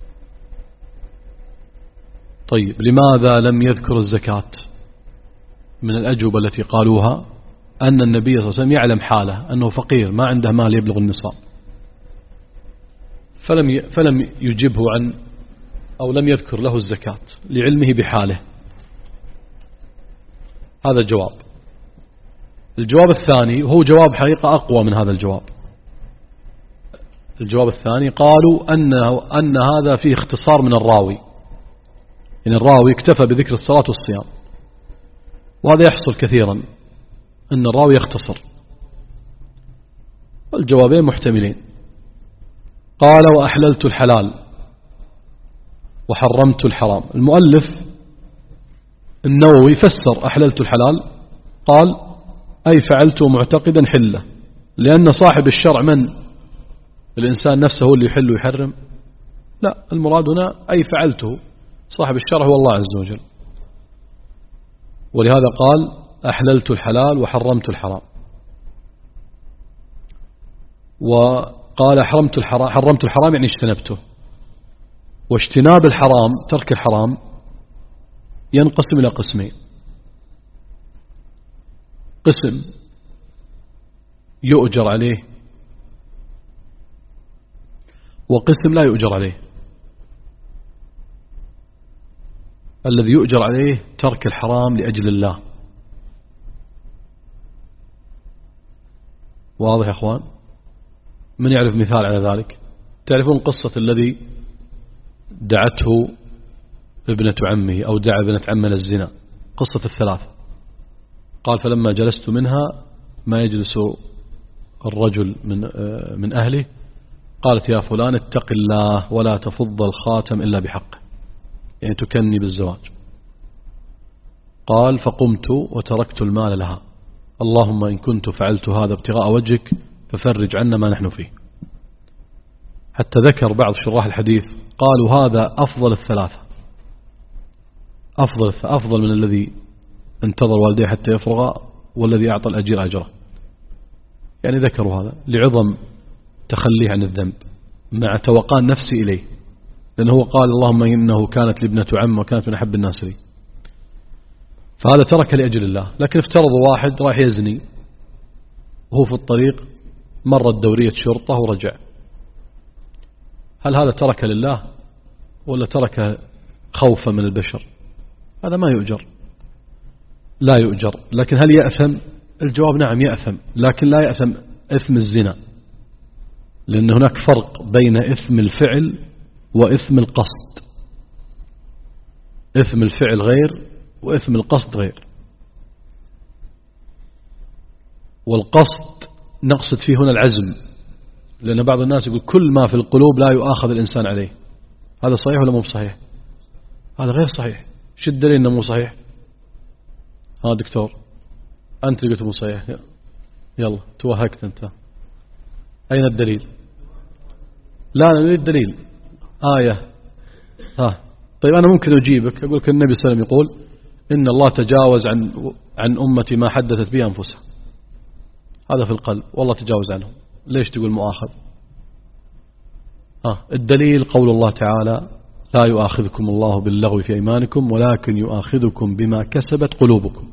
طيب لماذا لم يذكر الزكاة؟ من الأجوبة التي قالوها أن النبي صلى الله عليه وسلم يعلم حاله أنه فقير ما عنده مال يبلغ النصاب، فلم فلم يجبه عن أو لم يذكر له الزكاة لعلمه بحاله. هذا الجواب. الجواب الثاني وهو جواب حقيقة أقوى من هذا الجواب. الجواب الثاني قالوا أنه أن هذا فيه اختصار من الراوي، يعني الراوي اكتفى بذكر الصلاة والصيام، وهذا يحصل كثيرا أن الراوي يختصر. والجوابين محتملين. قال: وأحللت الحلال وحرمت الحرام. المؤلف النووي فسر أحللت الحلال قال: أي فعلت معتقدا حله، لأن صاحب الشرع من؟ الإنسان نفسه هو اللي يحل ويحرم؟ لا، المراد هنا أي فعلته، صاحب الشرع هو الله عز وجل. ولهذا قال: أحللت الحلال وحرمت الحرام. وقال حرمت الحرام حرمت الحرام يعني اجتنبته. واجتناب الحرام ترك الحرام ينقسم إلى قسمين: قسم يؤجر عليه، وقسم لا يؤجر عليه. الذي يؤجر عليه ترك الحرام لأجل الله. واضح يا أخوان؟ من يعرف مثال على ذلك؟ تعرفون قصة الذي دعته ابنة عمه أو دعا ابنة عمنا الزنا، قصة الثلاثة. قال فلما جلست منها ما يجلس الرجل من من أهله قالت يا فلان اتق الله ولا تفض الخاتم إلا بحقه، يعني تكني بالزواج. قال فقمت وتركت المال لها، اللهم إن كنت فعلت هذا ابتغاء وجهك ففرج عنا ما نحن فيه. حتى ذكر بعض شراح الحديث قالوا هذا أفضل الثلاثة، أفضل أفضل من الذي انتظر والديه حتى يفرغ والذي أعطى الأجير أجره. يعني ذكروا هذا لعظم تخليه عن الذنب مع توقان نفسي إليه، لأنه قال اللهم إنه كانت لي ابنة عم وكانت من أحب الناس لي، فهذا ترك لأجل الله. لكن افترضوا واحد راح يزني وهو في الطريق مرت دورية شرطة ورجع، هل هذا ترك لله ولا ترك خوفا من البشر؟ هذا ما يؤجر، لا يؤجر. لكن هل يأثم؟ الجواب نعم يأثم، لكن لا يأثم إثم الزنا، لأن هناك فرق بين إثم الفعل وإثم القصد. إثم الفعل غير وإثم القصد غير. والقصد نقصد فيه هنا العزم، لأن بعض الناس يقول كل ما في القلوب لا يؤاخذ الإنسان عليه. هذا صحيح ولا مو صحيح؟ هذا غير صحيح. شو الدليل أنه مو صحيح؟ ها دكتور أنت قلت مو صحيح، يلا توهقت أنت. أين الدليل؟ لا أنا نريد دليل آية. ها طيب أنا ممكن أجيبك، أقول لك النبي صلى الله عليه وسلم يقول إن الله تجاوز عن عن أمتي ما حدثت به أنفسها، هذا في القلب والله تجاوز عنه، ليش تقول مؤاخذ؟ ها الدليل قول الله تعالى لا يؤاخذكم الله باللغو في أيمانكم ولكن يؤاخذكم بما كسبت قلوبكم.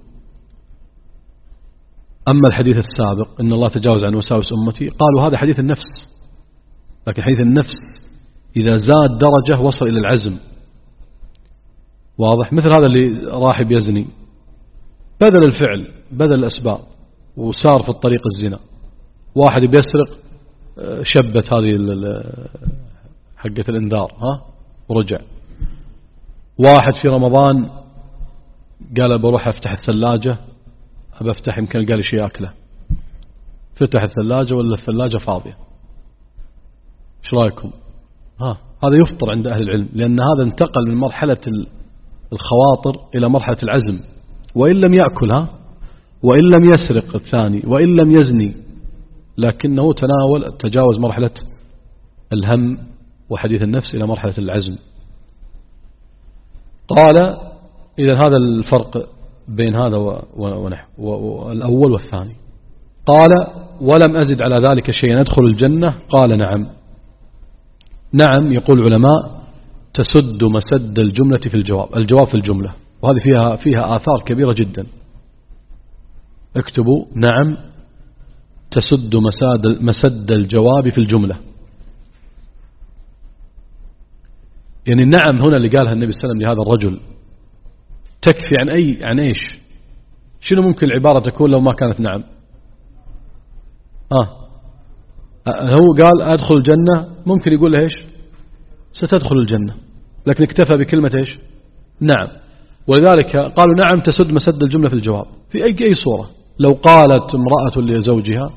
أما الحديث السابق إن الله تجاوز عن وساوس أمتي قالوا هذا حديث النفس، لكن حديث النفس إذا زاد درجة وصل إلى العزم، واضح؟ مثل هذا اللي راح بيزني بدل الفعل بدل الأسباب وصار في الطريق الزنا. واحد بيسرق شبت هذه حقة الإنذار ها ورجع. واحد في رمضان قال بروح أفتح الثلاجة أبى أفتح يمكن قال شيء أكله، فتح الثلاجة ولا الثلاجة فاضية. ايش رايكم؟ ها هذا يفطر عند أهل العلم، لأن هذا انتقل من مرحلة الخواطر إلى مرحلة العزم. وإن لم يأكلها وإن لم يسرق الثاني وإن لم يزني، لكنه تناول تجاوز مرحلة الهم وحديث النفس إلى مرحلة العزم. قال إذا هذا الفرق بين هذا ونحو والأول والثاني. قال ولم أزد على ذلك شيئا أدخل الجنة؟ قال نعم. نعم يقول العلماء تسد مسد الجملة في الجواب، الجواب في الجملة، وهذه فيها فيها آثار كبيرة جدا. اكتبوا نعم تسد مسد مسد الجواب في الجملة. يعني النعم هنا اللي قالها النبي صلى الله عليه وسلم لهذا الرجل تكفي عن أي عن إيش؟ شنو ممكن العبارة تكون لو ما كانت نعم؟ آه هو قال أدخل الجنة، ممكن يقول له إيش؟ ستدخل الجنة، لكن اكتفى بكلمة إيش؟ نعم. ولذلك قالوا نعم تسد مسد الجملة في الجواب في أي أي صورة. لو قالت امرأة لزوجها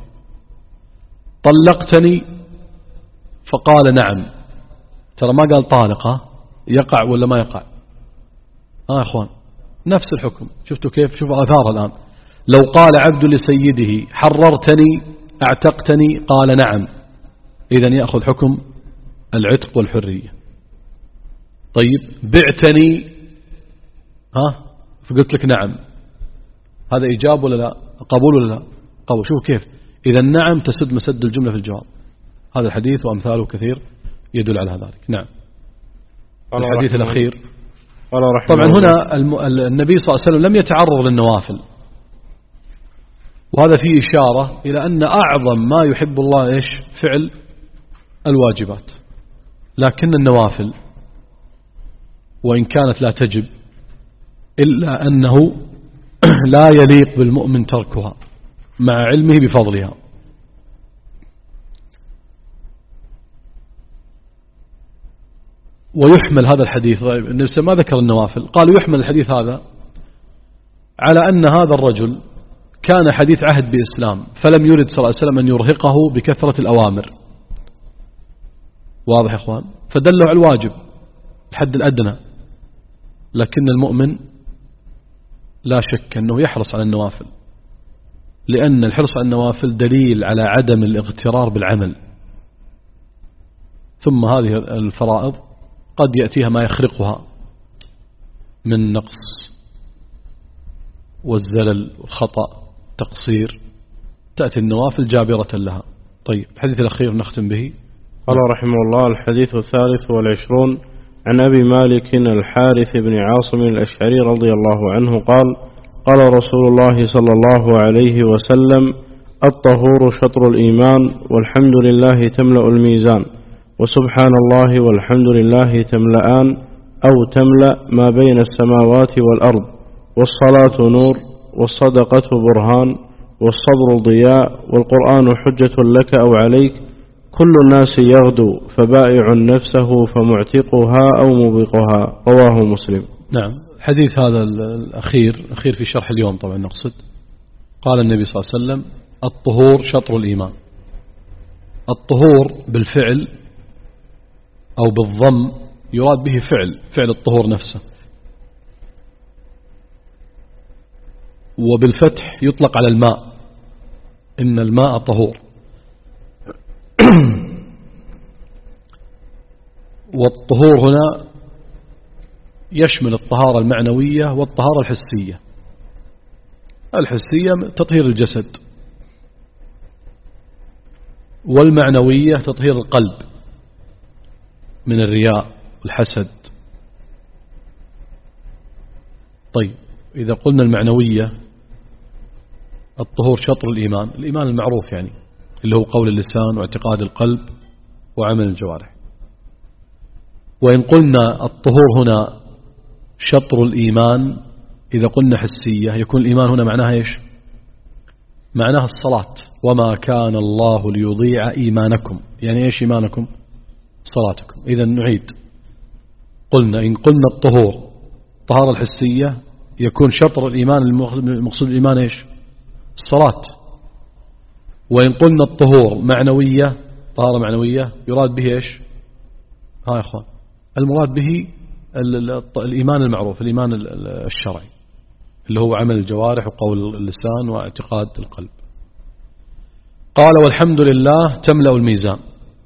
طلقتني فقال نعم، ترى ما قال طالقة، يقع ولا ما يقع؟ آه يا أخوان نفس الحكم. شفتوا كيف؟ شوفوا آثار الآن. لو قال عبد لسيده حررتني اعتقتني قال نعم، إذن يأخذ حكم العتق والحرية. طيب بعتني ها فقلت لك نعم، هذا إجاب ولا لا؟ قبول ولا لا؟ قبول. شوفوا كيف؟ إذا نعم تسد مسد الجملة في الجواب. هذا الحديث وأمثاله كثير يدل على ذلك. نعم. الحديث الأخير طبعا هنا النبي صلى الله عليه وسلم لم يتعرض للنوافل، وهذا فيه إشارة إلى أن أعظم ما يحب الله إيش؟ فعل الواجبات، لكن النوافل وإن كانت لا تجب إلا أنه لا يليق بالمؤمن تركها مع علمه بفضلها. ويحمل هذا الحديث، النبي ما ذكر النوافل، قال يحمل الحديث هذا على أن هذا الرجل كان حديث عهد بإسلام فلم يرد صلى الله عليه وسلم أن يرهقه بكثرة الأوامر، واضح يا إخوان، فدلوا على الواجب الحد الأدنى. لكن المؤمن لا شك أنه يحرص على النوافل، لأن الحرص على النوافل دليل على عدم الاغترار بالعمل. ثم هذه الفرائض قد يأتيها ما يخرقها من نقص والزلل والخطأ تقصير، تأتي النوافل جابرة لها. طيب الحديث الأخير نختم به. قال رحمه الله: الحديث الثالث والعشرون عن أبي مالك الحارث بن عاصم الأشعري رضي الله عنه قال: قال رسول الله صلى الله عليه وسلم: الطهور شطر الإيمان، والحمد لله تملأ الميزان، وسبحان الله والحمد لله تملأان أو تملأ ما بين السماوات والأرض، والصلاة نور، والصدقة برهان، والصبر ضياء، والقرآن حجة لك أو عليك، كل الناس يغدو فبائع نفسه فمعتقها أو موبقها. رواه مسلم. نعم، حديث هذا الأخير الأخير في شرح اليوم طبعا نقصد. قال النبي صلى الله عليه وسلم: الطهور شطر الإيمان. الطهور بالفعل أو بالضم يراد به فعل فعل الطهور نفسه، وبالفتح يطلق على الماء، إن الماء طهور. والطهور هنا يشمل الطهارة المعنوية والطهارة الحسية. الحسية تطهير الجسد، والمعنوية تطهير القلب من الرياء والحسد. طيب إذا قلنا المعنوية الطهور شطر الإيمان، الإيمان المعروف يعني اللي هو قول اللسان واعتقاد القلب وعمل الجوارح. وإن قلنا الطهور هنا شطر الإيمان، إذا قلنا حسية يكون الإيمان هنا معناها إيش؟ معناها الصلاة. وما كان الله ليضيع إيمانكم، يعني إيش إيمانكم؟ صلاتكم. إذا نعيد، قلنا إن قلنا الطهور الطهارة الحسية يكون شطر الإيمان المقصود الإيمان إيش؟ الصلاة. وإن قلنا الطهور معنوية طهارة معنوية يراد به إيش؟ ها يا أخوان، المراد به الإيمان المعروف، الإيمان الشرعي اللي هو عمل الجوارح وقول اللسان واعتقاد القلب. قال: والحمد لله تملأ الميزان.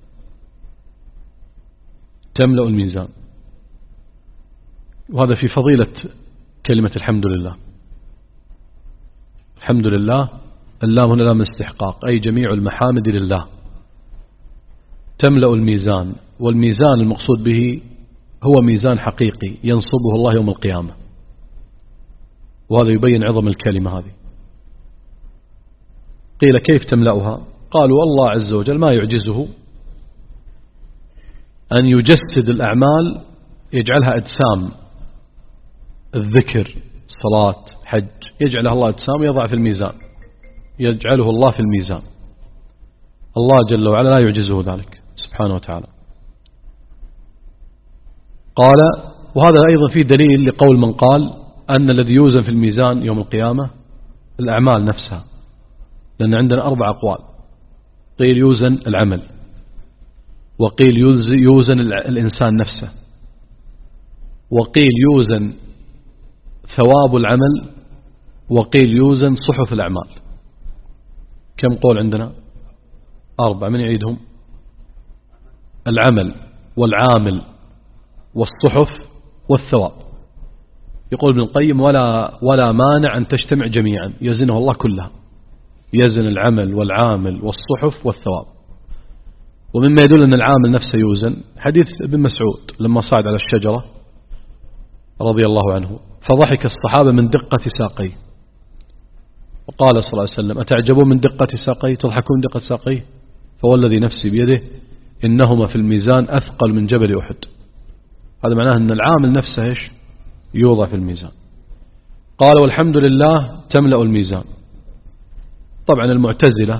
تملأ الميزان، وهذا في فضيلة كلمة الحمد لله. الحمد لله، اللام هنا لام استحقاق، أي جميع المحامد لله. تملأ الميزان، والميزان المقصود به هو ميزان حقيقي ينصبه الله يوم القيامة، وهذا يبين عظم الكلمة هذه. قيل: كيف تملأها؟ قالوا: الله عز وجل ما يعجزه أن يجسد الأعمال يجعلها أجسام، الذكر، صلاة، حج، يجعلها الله أجسام يضع في الميزان، يجعله الله في الميزان. الله جل وعلا لا يعجزه ذلك سبحانه وتعالى. قال: وهذا أيضا فيه دليل لقول من قال أن الذي يوزن في الميزان يوم القيامة الأعمال نفسها، لأن عندنا أربع أقوال: قيل يوزن العمل، وقيل يوزن الإنسان نفسه، وقيل يوزن ثواب العمل، وقيل يوزن صحف الأعمال. كم قول عندنا؟ أربع. من يعيدهم؟ العمل والعامل والصحف والثواب. يقول ابن القيم: ولا ولا مانع أن تجتمع جميعا، يزنه الله كلها، يزن العمل والعامل والصحف والثواب. ومما يدل أن العامل نفسه يوزن حديث ابن مسعود لما صعد على الشجرة رضي الله عنه، فضحك الصحابة من دقة ساقيه، وقال صلى الله عليه وسلم: أتعجبون من دقة ساقيه، تضحكون من دقة ساقيه، فوالذي نفسي بيده إنهما في الميزان أثقل من جبل أحد. هذا معناه أن العامل نفسه إيش؟ يوضع في الميزان. قال: والحمد لله تملأ الميزان. طبعا المعتزلة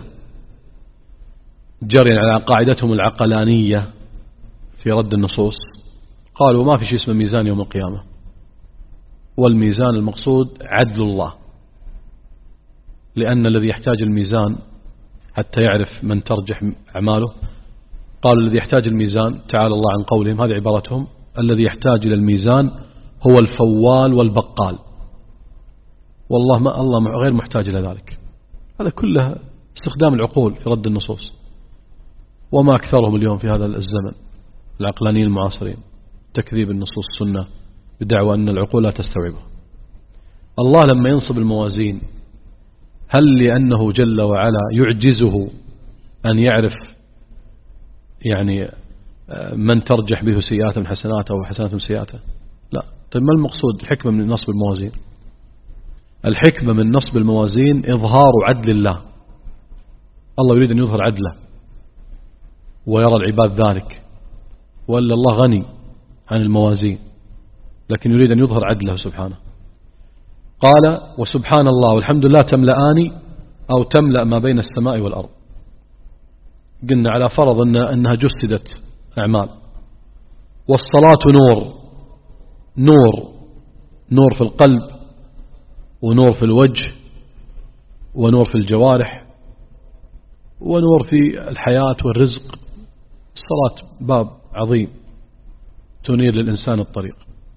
جريا على قاعدتهم العقلانية في رد النصوص قالوا ما في شيء اسمه ميزان يوم القيامة، والميزان المقصود عدل الله، لأن الذي يحتاج الميزان حتى يعرف من ترجح أعماله، قالوا الذي يحتاج الميزان تعالى الله عن قولهم، هذه عبارتهم: الذي يحتاج إلى الميزان هو الفوال والبقال، والله ما الله غير محتاج إلى ذلك. هذا كله استخدام العقول في رد النصوص، وما أكثرهم اليوم في هذا الزمن العقلانيين المعاصرين تكذيب النصوص السنة بدعوى أن العقول لا تستوعبها. الله لما ينصب الموازين هل لأنه جل وعلا يعجزه أن يعرف يعني من ترجح به سيئاته من حسناته وحسناته من سيئاته؟ لا. طيب ما المقصود الحكمة من نصب الموازين؟ الحكمة من نصب الموازين إظهار عدل الله. الله يريد أن يظهر عدله ويرى العباد ذلك، وإلا الله غني عن الموازين، لكن يريد أن يظهر عدله سبحانه. قال: وسبحان الله والحمد لله تملأان أو تملأ ما بين السماء والأرض. قلنا على فرض أن أنها جسدت أعمال. والصلاة نور، نور نور في القلب ونور في الوجه ونور في الجوارح ونور في الحياة والرزق. الصلاة باب عظيم تنير للإنسان الطريق.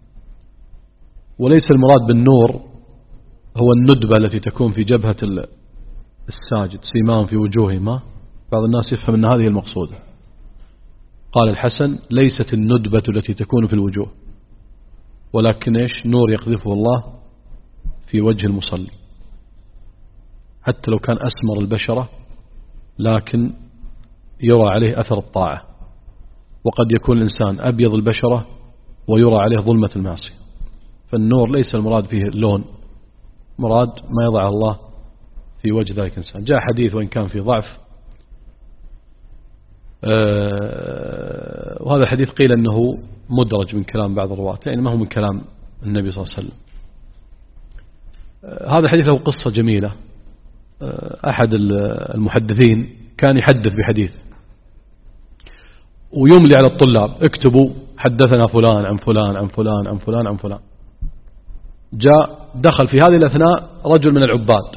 وليس المراد بالنور هو الندبة التي تكون في جبهة الساجد سيمان في وجوههم. بعض الناس يفهم أن هذه المقصودة. قال الحسن: ليست الندبة التي تكون في الوجوه، ولكن إيش؟ نور يقذفه الله في وجه المصلي، حتى لو كان أسمر البشرة لكن يرى عليه أثر الطاعة. وقد يكون الإنسان أبيض البشرة ويرى عليه ظلمة المعصية. فالنور ليس المراد فيه اللون، مراد ما يضع الله في وجه ذلك الإنسان. جاء حديث وإن كان في ضعف، أه وهذا الحديث قيل أنه مدرج من كلام بعض الرواة، يعني ما هو من كلام النبي صلى الله عليه وسلم. أه هذا الحديث له قصة جميلة. أه أحد المحدثين كان يحدث بحديث ويملي على الطلاب: اكتبوا حدثنا فلان عن فلان عن فلان عن فلان عن فلان. جاء دخل في هذه الأثناء رجل من العباد.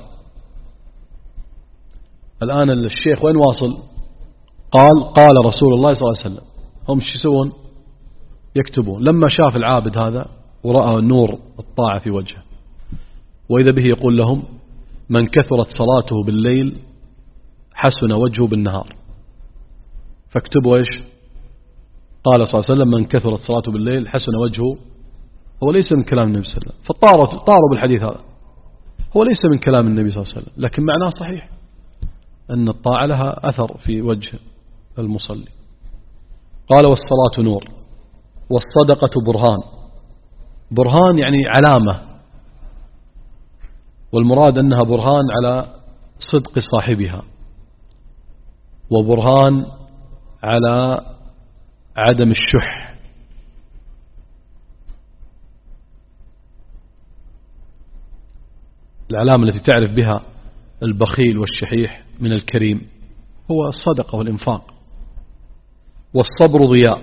الآن الشيخ وين واصل؟ قال: قال رسول الله صلى الله عليه وسلم. هم شو يسوون؟ يكتبون. لما شاف العابد هذا ورأى نور الطاعة في وجهه، وإذا به يقول لهم: من كثرت صلاته بالليل حسن وجهه بالنهار. فاكتبوا إيش؟ قال صلى الله عليه وسلم: من كثرت صلاته بالليل حسن وجهه. هو ليس من كلام النبي صلى الله عليه وسلم. فطاروا طاروا بالحديث هذا. هو ليس من كلام النبي صلى الله عليه وسلم، لكن معناه صحيح أن الطاعة لها أثر في وجه المصلي. قال: والصلاة نور والصدقة برهان. برهان يعني علامة، والمراد أنها برهان على صدق صاحبها، وبرهان على عدم الشح. العلامة التي تعرف بها البخيل والشحيح من الكريم هو الصدقة والإنفاق. والصبر ضياء،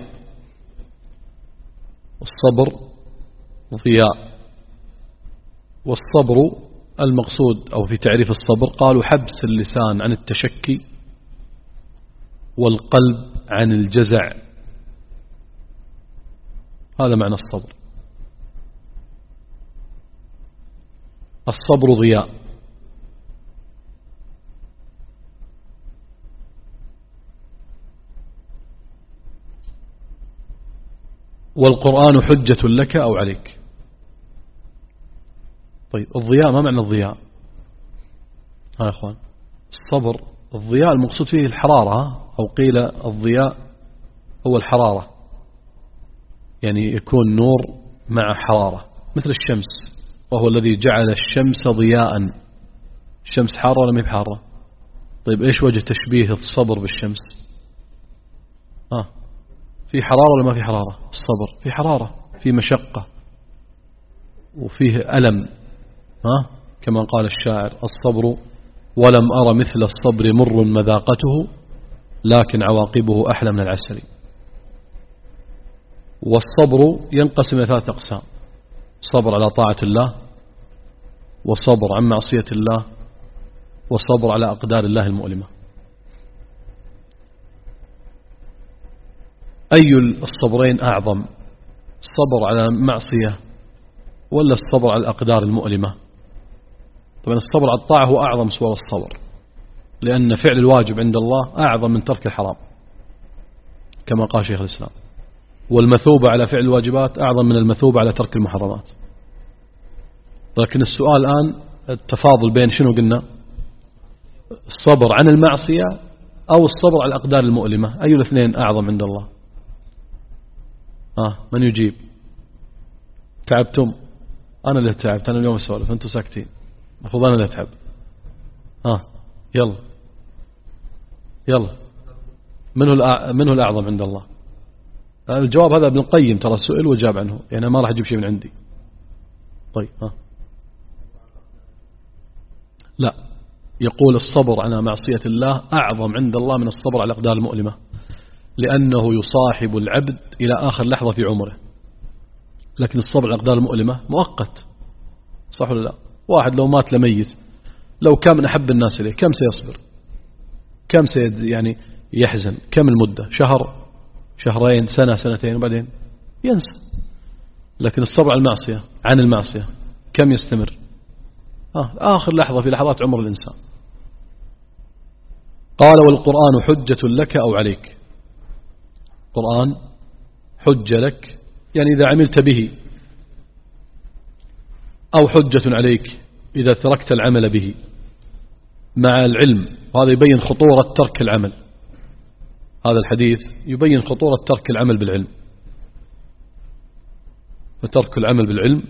والصبر ضياء. والصبر المقصود أو في تعريف الصبر قالوا: حبس اللسان عن التشكي والقلب عن الجزع. هذا معنى الصبر. الصبر ضياء. والقرآن حجة لك أو عليك. طيب الضياء ما معنى الضياء؟ ها يا أخوان، الصبر الضياء المقصود فيه الحرارة، أو قيل الضياء هو الحرارة، يعني يكون نور مع حرارة مثل الشمس، وهو الذي جعل الشمس ضياء. الشمس حارة ولا ما هي بحارة؟ طيب إيش وجه تشبيه الصبر بالشمس؟ آه في حرارة ولا ما في حرارة؟ الصبر في حرارة، في مشقة وفيه ألم. ها كما قال الشاعر: الصبر ولم أرى مثل الصبر مر مذاقته، لكن عواقبه أحلى من العسل. والصبر ينقسم إلى ثلاثة أقسام: صبر على طاعة الله، وصبر عن معصية الله، والصبر على أقدار الله المؤلمة. أي الصبرين أعظم، الصبر على معصية ولا الصبر على الأقدار المؤلمة؟ طبعا الصبر على الطاعة هو أعظم صور الصبر، لأن فعل الواجب عند الله أعظم من ترك الحرام كما قال شيخ الإسلام، والمثوبة على فعل الواجبات أعظم من المثوبة على ترك المحرمات. لكن السؤال الآن التفاضل بين شنو قلنا، الصبر عن المعصية أو الصبر على الأقدار المؤلمة، أي الاثنين أعظم عند الله؟ آه من يجيب؟ تعبتم؟ أنا اللي تعبت، أنا اليوم أسولف أنتم ساكتين، المفروض أنا اللي أتعب. آه يلا يلا من هو من هو الأعظم عند الله؟ الجواب هذا ابن القيم ترى سئل وجاب عنه، يعني ما راح أجيب شيء من عندي. طيب ها لا، يقول الصبر على معصية الله أعظم عند الله من الصبر على الأقدار المؤلمة، لأنه يصاحب العبد إلى آخر لحظة في عمره. لكن الصبر على الأقدار المؤلمة مؤقت، صح ولا لا؟ واحد لو مات لميت، لو كان من أحب الناس إليه كم سيصبر؟ كم سيد يعني يحزن؟ كم المدة؟ شهر، شهرين، سنة، سنتين، وبعدين ينسى. لكن الصبر على المعصية عن المعصية كم يستمر؟ آه آخر لحظة في لحظات عمر الإنسان. قال والقرآن حجة لك أو عليك. القرآن حجة لك يعني إذا عملت به، أو حجة عليك إذا تركت العمل به مع العلم. وهذا يبين خطورة ترك العمل، هذا الحديث يبين خطورة ترك العمل بالعلم. فترك العمل بالعلم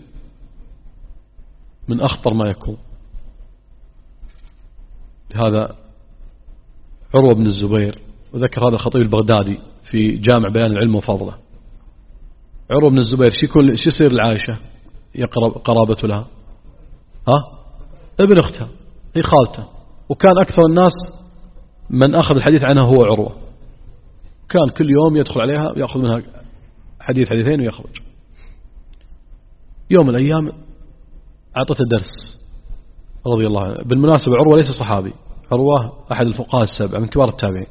من أخطر ما يكون. هذا عروة بن الزبير، وذكر هذا الخطيب البغدادي في جامع بيان العلم وفضله. عروة بن الزبير شو يكون شو يصير لعائشة؟ يقرب قرابته لها، ها ابن أختها، هي خالته، وكان أكثر الناس من أخذ الحديث عنها هو عروة. كان كل يوم يدخل عليها ويأخذ منها حديث حديثين ويخرج. يوم من الأيام أعطته درس رضي الله عنه. بالمناسبة عروة ليس صحابي، عروة أحد الفقهاء السبعة من كبار التابعين.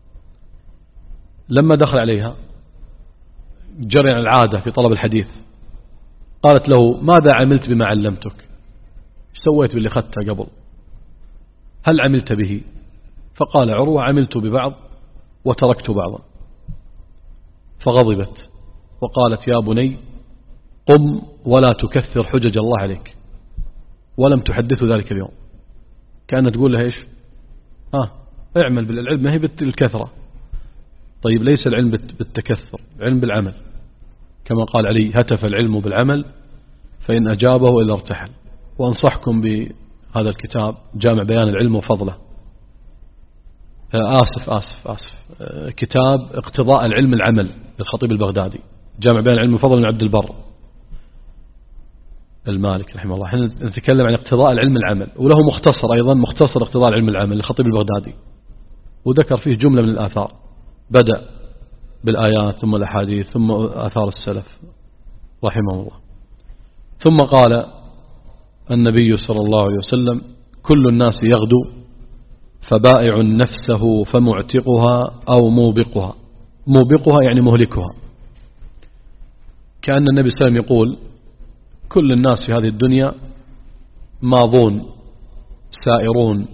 لما دخل عليها جرى عن العادة في طلب الحديث، قالت له ماذا عملت بما علمتك؟ ايش سويت باللي أخذته قبل؟ هل عملت به؟ فقال عروة عملت ببعض وتركت بعضا. فغضبت وقالت يا بني قم ولا تكثر حجج الله عليك. ولم تحدثه ذلك اليوم. كانت تقول له إيش؟ آه اعمل بالعلم، ما هي بالكثرة. طيب ليس العلم بالتكثر، العلم بالعمل، كما قال علي هتف العلم بالعمل فإن أجابه إلا ارتحل. وأنصحكم بهذا الكتاب جامع بيان العلم وفضله. آسف آسف آسف كتاب اقتضاء العلم العمل للخطيب البغدادي، جامع بيان العلم وفضله من عبد البر المالك رحمه الله. احنا نتكلم عن اقتضاء العلم العمل، وله مختصر أيضا، مختصر اقتضاء العلم العمل للخطيب البغدادي، وذكر فيه جملة من الآثار، بدأ بالآيات ثم الأحاديث ثم آثار السلف رحمه الله. ثم قال النبي صلى الله عليه وسلم كل الناس يغدو فبائع نفسه فمعتقها أو موبقها. موبقها يعني مهلكها. كأن النبي صلى الله عليه وسلم يقول كل الناس في هذه الدنيا ماضون سائرون،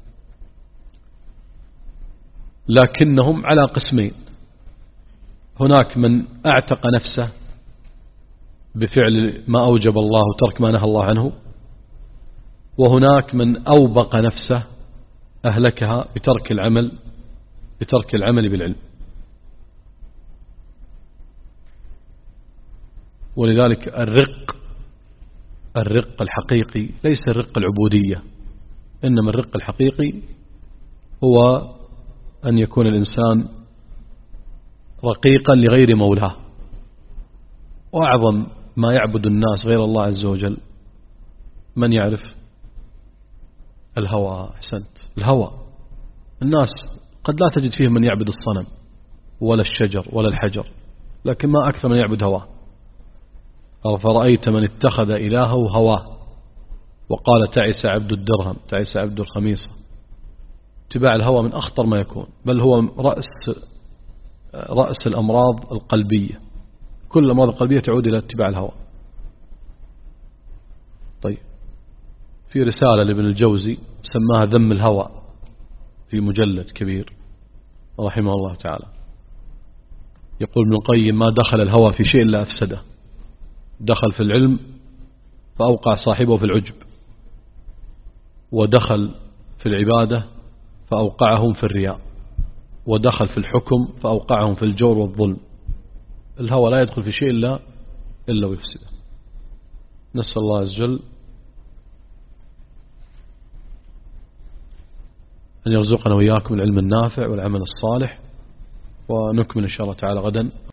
لكنهم على قسمين. هناك من اعتق نفسه بفعل ما أوجب الله وترك ما نهى الله عنه، وهناك من أوبق نفسه أهلكها بترك العمل بترك العمل بالعلم. ولذلك الرق الرق الحقيقي ليس الرق العبودية، إنما الرق الحقيقي هو أن يكون الإنسان رقيقا لغير مولاه. وأعظم ما يعبد الناس غير الله عز وجل من يعرف الهوى. أحسنت، الهوى. الناس قد لا تجد فيهم من يعبد الصنم ولا الشجر ولا الحجر، لكن ما أكثر من يعبد هواه. أو فرأيت من اتخذ إلهه هواه وقال تعس عبد الدرهم تعس عبد الخميصة اتباع الهوى من أخطر ما يكون، بل هو رأس رأس الأمراض القلبية. كل الأمراض القلبية تعود إلى اتباع الهوى. طيب، في رسالة لابن الجوزي سماها ذم الهوى في مجلد كبير رحمه الله تعالى. يقول ابن القيم: ما دخل الهوى في شيء إلا أفسده. دخل في العلم فأوقع صاحبه في العجب، ودخل في العبادة فأوقعهم في الرياء، ودخل في الحكم فأوقعهم في الجور والظلم. الهوى لا يدخل في شيء إلا إلا ويفسده. نسأل الله عز وجل أن يرزقنا وإياكم العلم النافع والعمل الصالح، ونكمل إن شاء الله تعالى غدا.